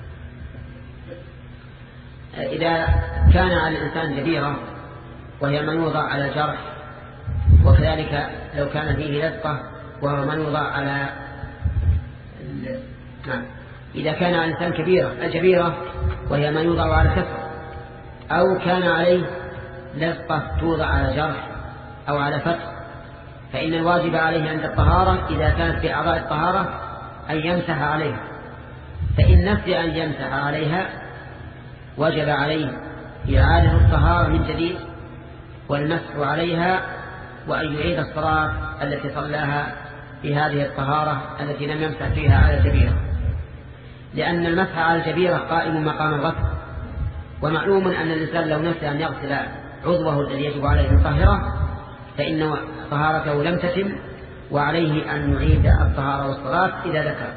إذا كان على الإنسان جبيرة وهي من يوضع على جرح، وكذلك لو كان فيه لزقة وهو من يوضع على نعم. إذا كان على الإنسان كبيرة الجبيرة وهي من يوضع على كسر، أو كان عليه لزقة توضع على جرح أو على فتح، فإن الواجب عليه عند الطهارة إذا كانت في أعضاء الطهارة أن يمسح عليها. فإن نسي أن يمسح عليها وجب عليه إعادة الطهارة من جديد والمسح عليها، وأن يعيد الصلاة التي صلاها في هذه الطهارة التي لم يمسح فيها على الجبيرة، لأن المسح على الجبيرة قائم مقام الغسل. ومعلوم أن الإنسان لو نسي أن يغسل عضوه الذي يجب عليه أن يطهره فإن طهارته لم تتم، وعليه أن يعيد الطهارة والصلاة إذا ذكر.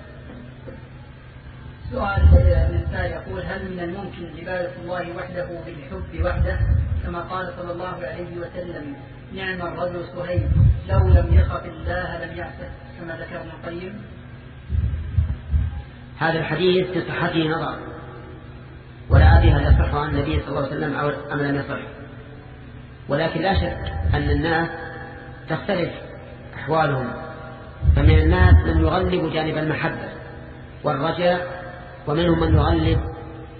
سؤال الإنسان يقول: هل من الممكن عبادة الله وحده بالحب وحده كما قال صلى الله عليه وسلم: نعم الرجل صهيب لو لم يخف الله لم يعسه، كما ذكر ابن القيم؟ هذا الحديث في صحته نظر، ولا أدري هل يصح عن النبي صلى الله عليه وسلم أو لم يصح، ولكن لا شك أن الناس تختلف أحوالهم، فمن الناس من يغلب جانب المحبة والرجاء، ومنهم من يغلب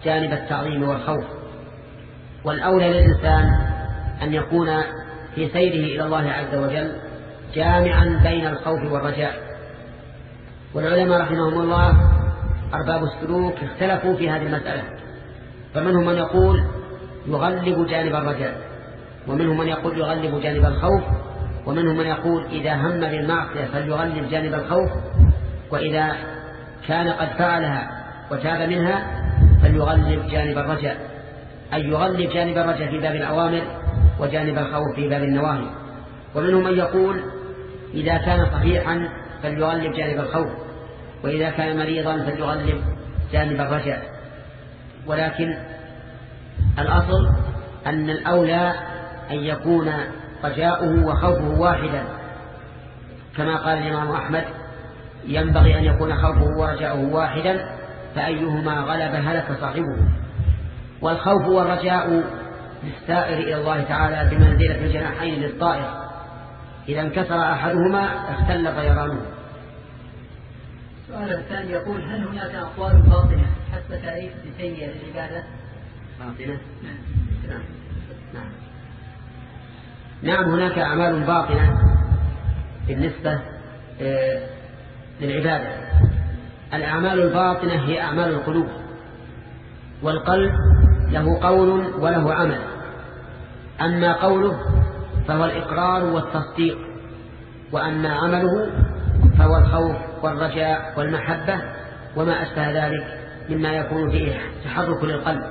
جانب التعظيم والخوف. والأولى للإنسان أن يكون في سيره إلى الله عز وجل جامعا بين الخوف والرجاء. والعلماء رحمهم الله أرباب السلوك اختلفوا في هذه المسألة، فمنهم من يقول يغلب جانب الرجاء، ومنهم من يقول يغلب جانب الخوف، ومنهم من يقول إذا هم بالمعصية فليغلب جانب الخوف، وإذا كان قد فعلها وتاب منها فليغلب جانب الرجاء، أي يغلب جانب الرجاء في باب الأوامر وجانب الخوف في باب النواهي. ومنهم من يقول إذا كان صحيحا فليغلب جانب الخوف، وإذا كان مريضا فليغلب جانب الرجاء. ولكن الأصل أن الأولى أن يكون رجاؤه وخوفه واحدا، كما قال الإمام أحمد ينبغي أن يكون خوفه ورجاؤه واحدا، فأيهما غلب هلك صاحبه. والخوف والرجاء للسائر إلى الله تعالى بمنزلة الجناحين للطائر، إذا انكسر أحدهما اختل طيرانه. السؤال الثاني يقول: هل هناك أقوال باطنة حسب تعريف ابن تيمية للعبادة؟ باطنة؟ نعم. نعم. نعم هناك أعمال باطنة بالنسبة للعبادة. الأعمال الباطنة هي أعمال القلوب، والقلب له قول وله عمل. أما قوله فهو الإقرار والتصديق، وأما عمله فهو الخوف والرجاء والمحبة وما أشبه ذلك مما يكون فيه تحرك للقلب.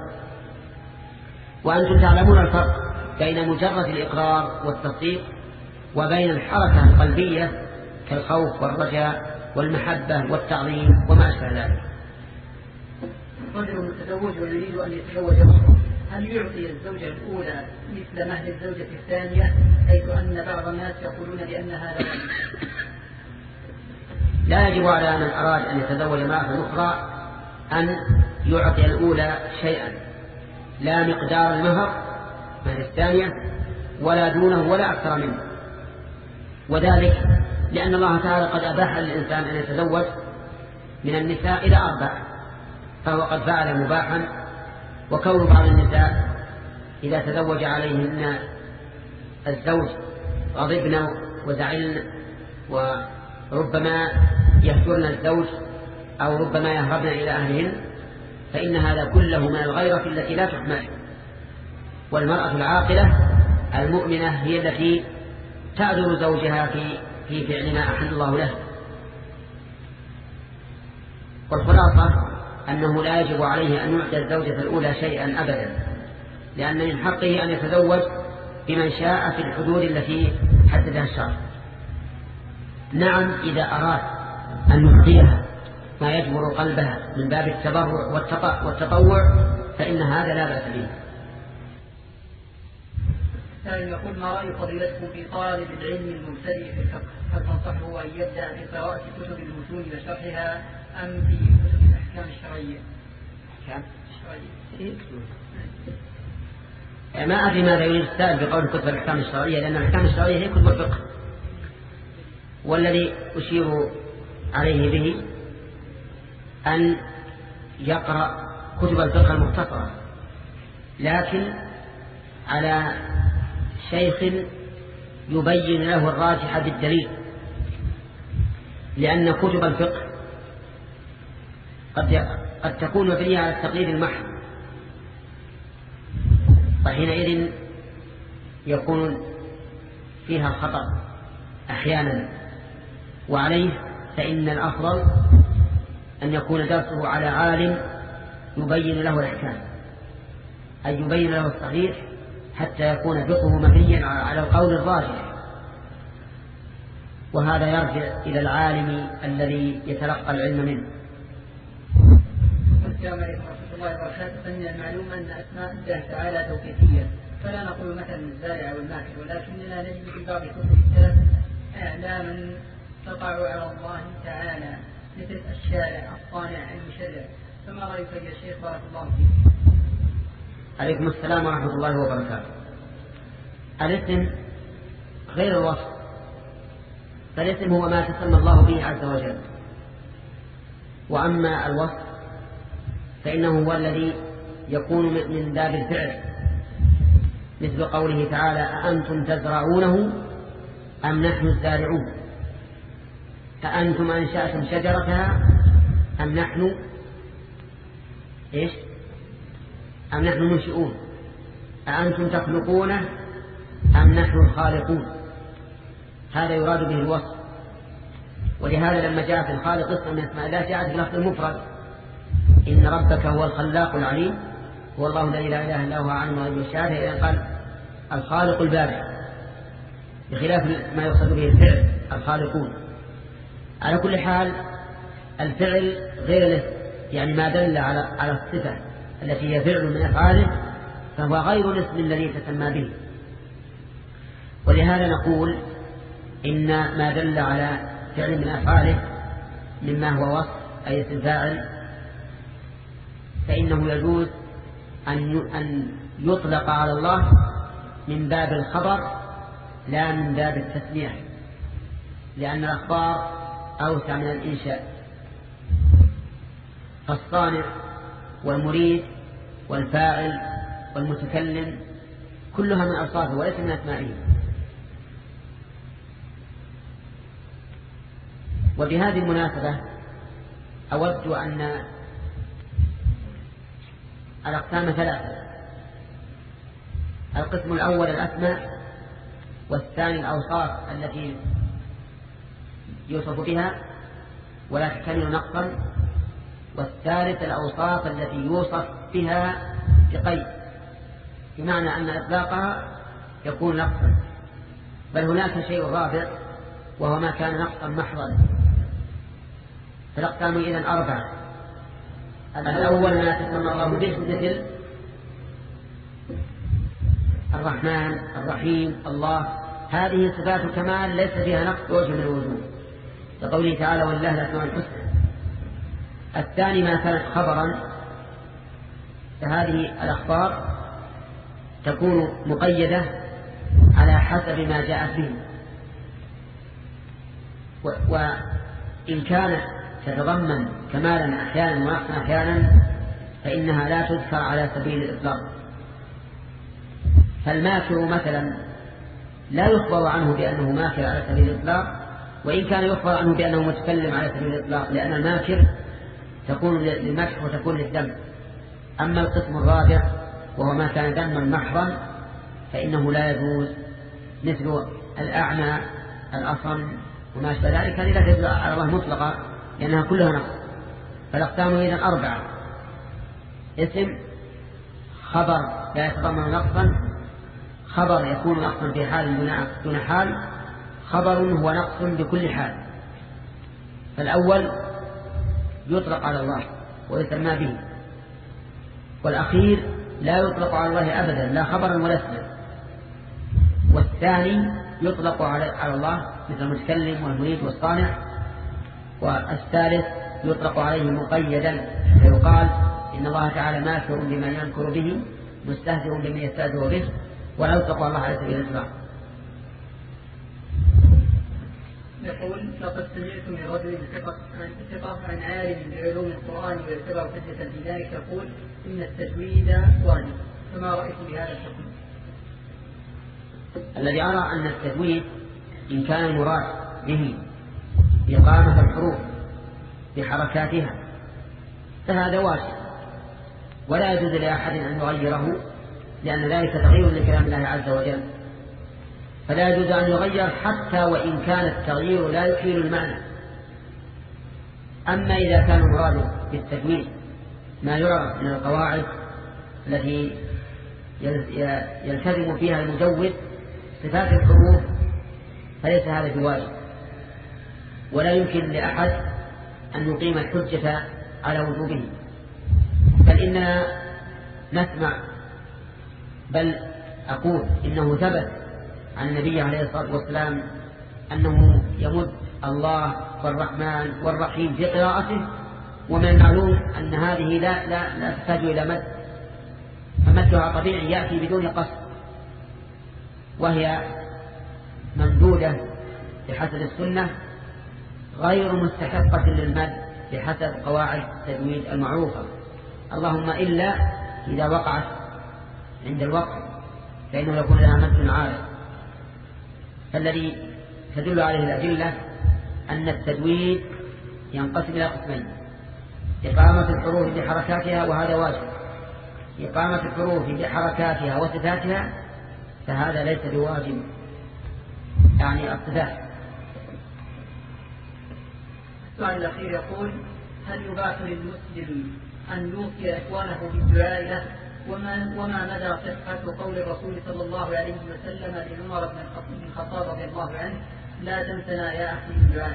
وأنتم تعلمون الفرق بين مجرد الإقرار والتصديق وبين الحركة القلبية كالخوف والرجاء والمحبة والتعظيم وما أشبه ذلك. رجل متزوج ويريد أن يتزوج أخرى، هل يعطي الزوجة الأولى مثل مهر الزوجة الثانية، حيث أن بعض الناس يقولون بأن هذا لا يجب على من أراد أن يتزوج امرأة أخرى أن يعطي الأولى شيئا، لا مقدار المهر مهر الثانية ولا دونه ولا أكثر منه. وذلك لأن الله تعالى قد أباح للإنسان أن يتزوج من النساء إلى أربع، فهو قد فعل مباحا. وكون بعض النساء إذا تزوج عليهن الزوج غضبن وزعلن وربما يهجرن الزوج أو ربما يهربن إلى أهلهن، فإن هذا كله من الغيرة التي لا تحمل. والمرأة العاقلة المؤمنة هي التي تعذر زوجها في في فعل ما أحل الله له. والخلاصة أنه لا يجب عليه أن يعطي الزوجة الأولى شيئا أبدا، لأن من حقه أن يتزوج بمن شاء في الحدود التي حددها الشرع. نعم إذا أراد أن يعطيها ما يجبر قلبها من باب التبرع والتطوع فإن هذا لا بأس به. ثاني يقول: ما رأي فضيلتكم في طالب العلم المبتدئ في الفقه؟ هل تنصحه أن يبدأ بقراءة كتب المتون وشرحها أم في كتب الأحكام الشرعية؟ أحكام الشرعية ما أدري ماذا يريد السائل بقول كتب الأحكام الشرعية، لأن الأحكام الشرعية هي كتب الفقه، والذي أشير عليه به أن يقرأ كتب الفقه المختصرة، لكن على شيخ يبين له الراجح بالدليل، لأن كتب الفقه قد قد تكون مبنية على التقليد المحض، فحينئذ يكون فيها خطأ أحيانا. وعليه فإن الأفضل أن يكون درسه على عالم يبين له الأحكام، أي يبين له الصحيح حتى يكون فقهه مبنيا على القول الراجح، وهذا يرجع إلى العالم الذي يتلقى العلم منه. السلام عليكم ورحمة الله وبركاته. فمن المعلوم أن أسماء الله تعالى توقيفية، فلا نقول مثلا الزارع والماكر، ولكننا نجد في بعض كتب الكتاب إعلاما تقع على الله تعالى مثل الشارع الصانع المشرع، فما رأيك يا شيخ بارك الله فيك؟ عليكم السلام ورحمة الله وبركاته. الاسم غير الوصف، فالاسم هو ما تسمى الله به عز وجل، وأما الوصف فإنه هو الذي يكون من باب الفعل، مثل قوله تعالى أأنتم تزرعونه أم نحن الزارعون، أأنتم أنشأتم شجرتها أم نحن إيش أم نحن المنشئون، أأنتم تخلقونه أم نحن الخالقون. هذا يراد به الوصف. ولهذا لما جاء في الخالق اسم من اسماء الله جاءت بلفظ المفرد، إن ربك هو الخلاق العليم هو الله لا إله إلا هو عالم الغيب والشهادة، إذن قال الخالق البارع، بخلاف ما يقصد به الفعل الخالقون. على كل حال الفعل غير الاسم، يعني ما دل على على الصفة التي هي فعل من أفعاله فهو غير الاسم الذي تسمى به. ولهذا نقول إن ما دل على فعل من أفعاله مما هو وصف أي اسم فاعل فإنه يجوز أن يطلق على الله من باب الخبر لا من باب التسمية، لأن الأخبار أوسع من الإنشاء. فالصانع والمريد والفاعل والمتكلم كلها من أوصافه وليس من أسمائه. وبهذه المناسبة أود أن الأقسام ثلاثة: القسم الأول الأسماء، والثاني الأوصاف التي يوصف بها ولا تحتمل نقصا، والثالث الأوصاف التي يوصف بها بقيد، بمعنى أن إطلاقها يكون نقصا. بل هناك شيء رابع وهو ما كان نقصا محضا. فالأقسام إذن أربعة: الأول ما تسمى الله به مثل الرحمن الرحيم الله، هذه صفات كمال ليس فيها نقص وجه من الوجوه، لقوله تعالى ولله الأسماء الحسنى. الثاني ما كانت خبرا، فهذه الأخبار تكون مقيدة على حسب ما جاءت به، وإن كانت تتضمن كمالا أحيانا ونقصا أحيانا فإنها لا تذكر على سبيل الإطلاق. فالماكر مثلا لا يخبر عنه بأنه ماكر على سبيل الإطلاق، وإن كان يخبر عنه بأنه متكلم على سبيل الإطلاق، لأن الماكر تكون للمدح وتكون للذم. أما القسم الرابع وهو ما كان ذما محضا فإنه لا يجوز، مثل الأعمى الأصم وما أشبه ذلك، هذه لا تدل على الله مطلقا لأنها كلها نقص. فالأقسام إذن أربعة: اسم، خبر لا يتضمن نقصا، خبر يكون نقصا في حال دون حال، خبر هو نقص بكل حال. فالأول يطلق على الله ويسمى به، والأخير لا يطلق على الله أبدا لا خبرا ولا اسما، والثاني يطلق على الله مثل المتكلم والمريد والصانع، والثالث يطلق عليه مقيدا فيقال إن الله تعالى ماكر بما ينكر به مستهزئ بما يستهزئ به، ولا يطلق الله على سبيل الإطلاق. يقول: لقد سمعت من رجل ثقة عن عالم بعلوم القرآن ويعتبر حجة في ذلك يقول إن التجويد واجب، فما رأيت بهذا الحكم؟ الذي أرى أن التجويد إن كان المراد به إقامة الحروف بحركاتها فهذا واجب، ولا يجوز لأحد أن يغيره، لأن ذلك تغيير لكلام الله عز وجل، فلا يجوز أن يغير حتى وإن كان التغيير لا يحيل المعنى. أما إذا كان المراد بالتجويد ما يعرف من القواعد التي يلتزم فيها المجود صفات الحروف فليس هذا بواجب، ولا يمكن لأحد أن يقيم الحجة على وجوبه. بل إننا نسمع، بل أقول إنه ثبت عن النبي عليه الصلاة والسلام أنه يمد الله والرحمن والرحيم في قراءته، ومن المعلوم أن هذه لا, لا, لا تحتاج إلى مد، فمدها طبيعي يأتي بدون قصد، وهي ممدودة بحسب السنة غير مستحقة للمد بحسب قواعد التجويد المعروفة، اللهم إلا إذا وقعت عند الوقت فإنه يكون لها مد عارض. فالذي تدل عليه الأدلة أن التجويد ينقسم إلى قسمين: إقامة الحروف بحركاتها وهذا واجب، إقامة الحروف بحركاتها وصفاتها فهذا ليس بواجب، يعني اقتداء. السؤال الأخير يقول: هل يباح للمسلم أن يوصي إخوانه بالدعاء له؟ وما, وما مدى صحة قول الرسول صلى الله عليه وسلم لعمر بن الخطاب رضي الله عنه: لا تنسنا يا أخي بالدعاء؟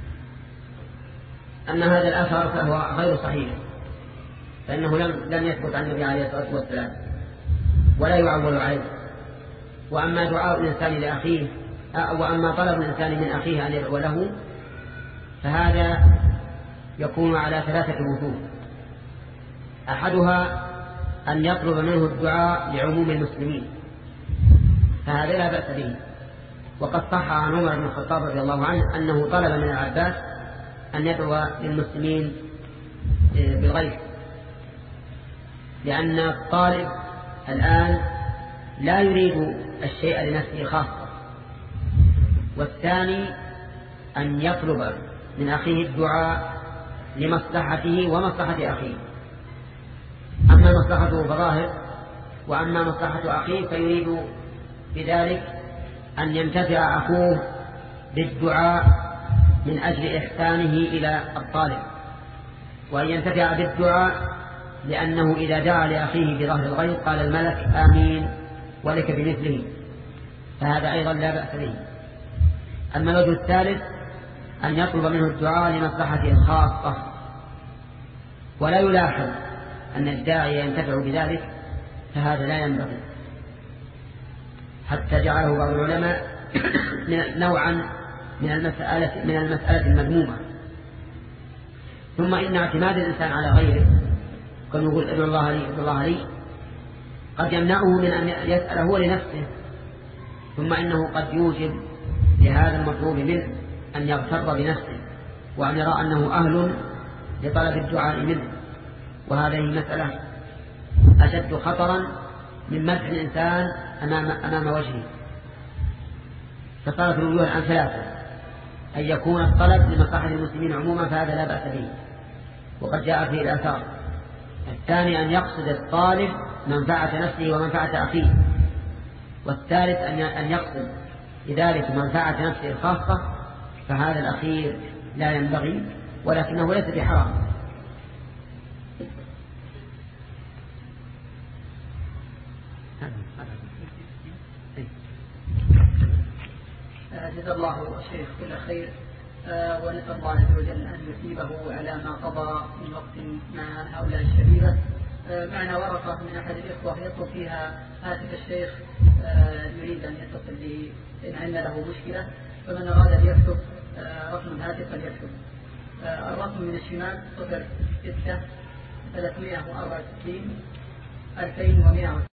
أما هذا الأثر فهو غير صحيح، فإنه لم لم يثبت عن النبي عليه الصلاة والسلام ولا يعول عليه. وأما دعاء الإنسان لأخيه وأما طلب الإنسان من أخيه أن يدعو له فهذا يكون على ثلاثة وجوه: أحدها أن يطلب منه الدعاء لعموم المسلمين، فهذا لا بأس به. وقد صح عن عمر بن الخطاب رضي الله عنه أنه طلب من العباس أن يدعو للمسلمين بالغيث، لأن الطالب الآن لا يريد الشيء لنفسه خاصة. والثاني أن يطلب من أخيه الدعاء لمصلحته ومصلحة أخيه. أما مصلحته فظاهر، وأما مصلحة أخيه فيريد بذلك أن ينتفع أخوه بالدعاء من أجل إحسانه إلى الطالب، وأن ينتفع بالدعاء لأنه إذا دعا لأخيه بظهر الغيب قال الملك آمين ولك بمثله، فهذا أيضا لا بأس به. أما الوجه الثالث أن يطلب منه الدعاء لمصلحته الخاصة، ولا يلاحظ أن الداعي ينتفع بذلك، فهذا لا ينبغي، حتى جعله بعض العلماء نوعا من المسألة من المسألة المذمومة. ثم إن اعتماد الإنسان على غيره، كما يقول ادعو الله لي ادعو الله لي، قد يمنعه من أن يسأل هو لنفسه، ثم إنه قد يوجب لهذا المطلوب منه أن يغتر بنفسه وأن يرى أنه أهل لطلب الدعاء منه، وهذه مسألة أشد خطرا من مدح الإنسان أمام, أمام وجهه. فصارت الوجوه الآن ثلاثة: أن يكون الطلب لمصلحة المسلمين عموما فهذا لا بأس به وقد جاء فيه الآثار. الثاني أن يقصد الطالب منفعة نفسه ومنفعة أخيه. والثالث أن يقصد لذلك منفعة نفسه الخاصة، فهذا الأخير لا ينبغي ولكنه ليس بحرام. جزا الله الشيخ كل خير، آه ونسأل الله عز وجل أن يثيبه على ما قضى من وقت مع هؤلاء الشبيبة. آه معنا ورقة من أحد الإخوة يطلب فيها هاتف الشيخ، آه يريد أن يتصل به إن عندنا له مشكلة، فمن أراد أن يكتب آه رقم الهاتف فليكتب. آه الرقم من الشمال صفر ستة ثلاثمائة وأربعة وستين ألفين ومائة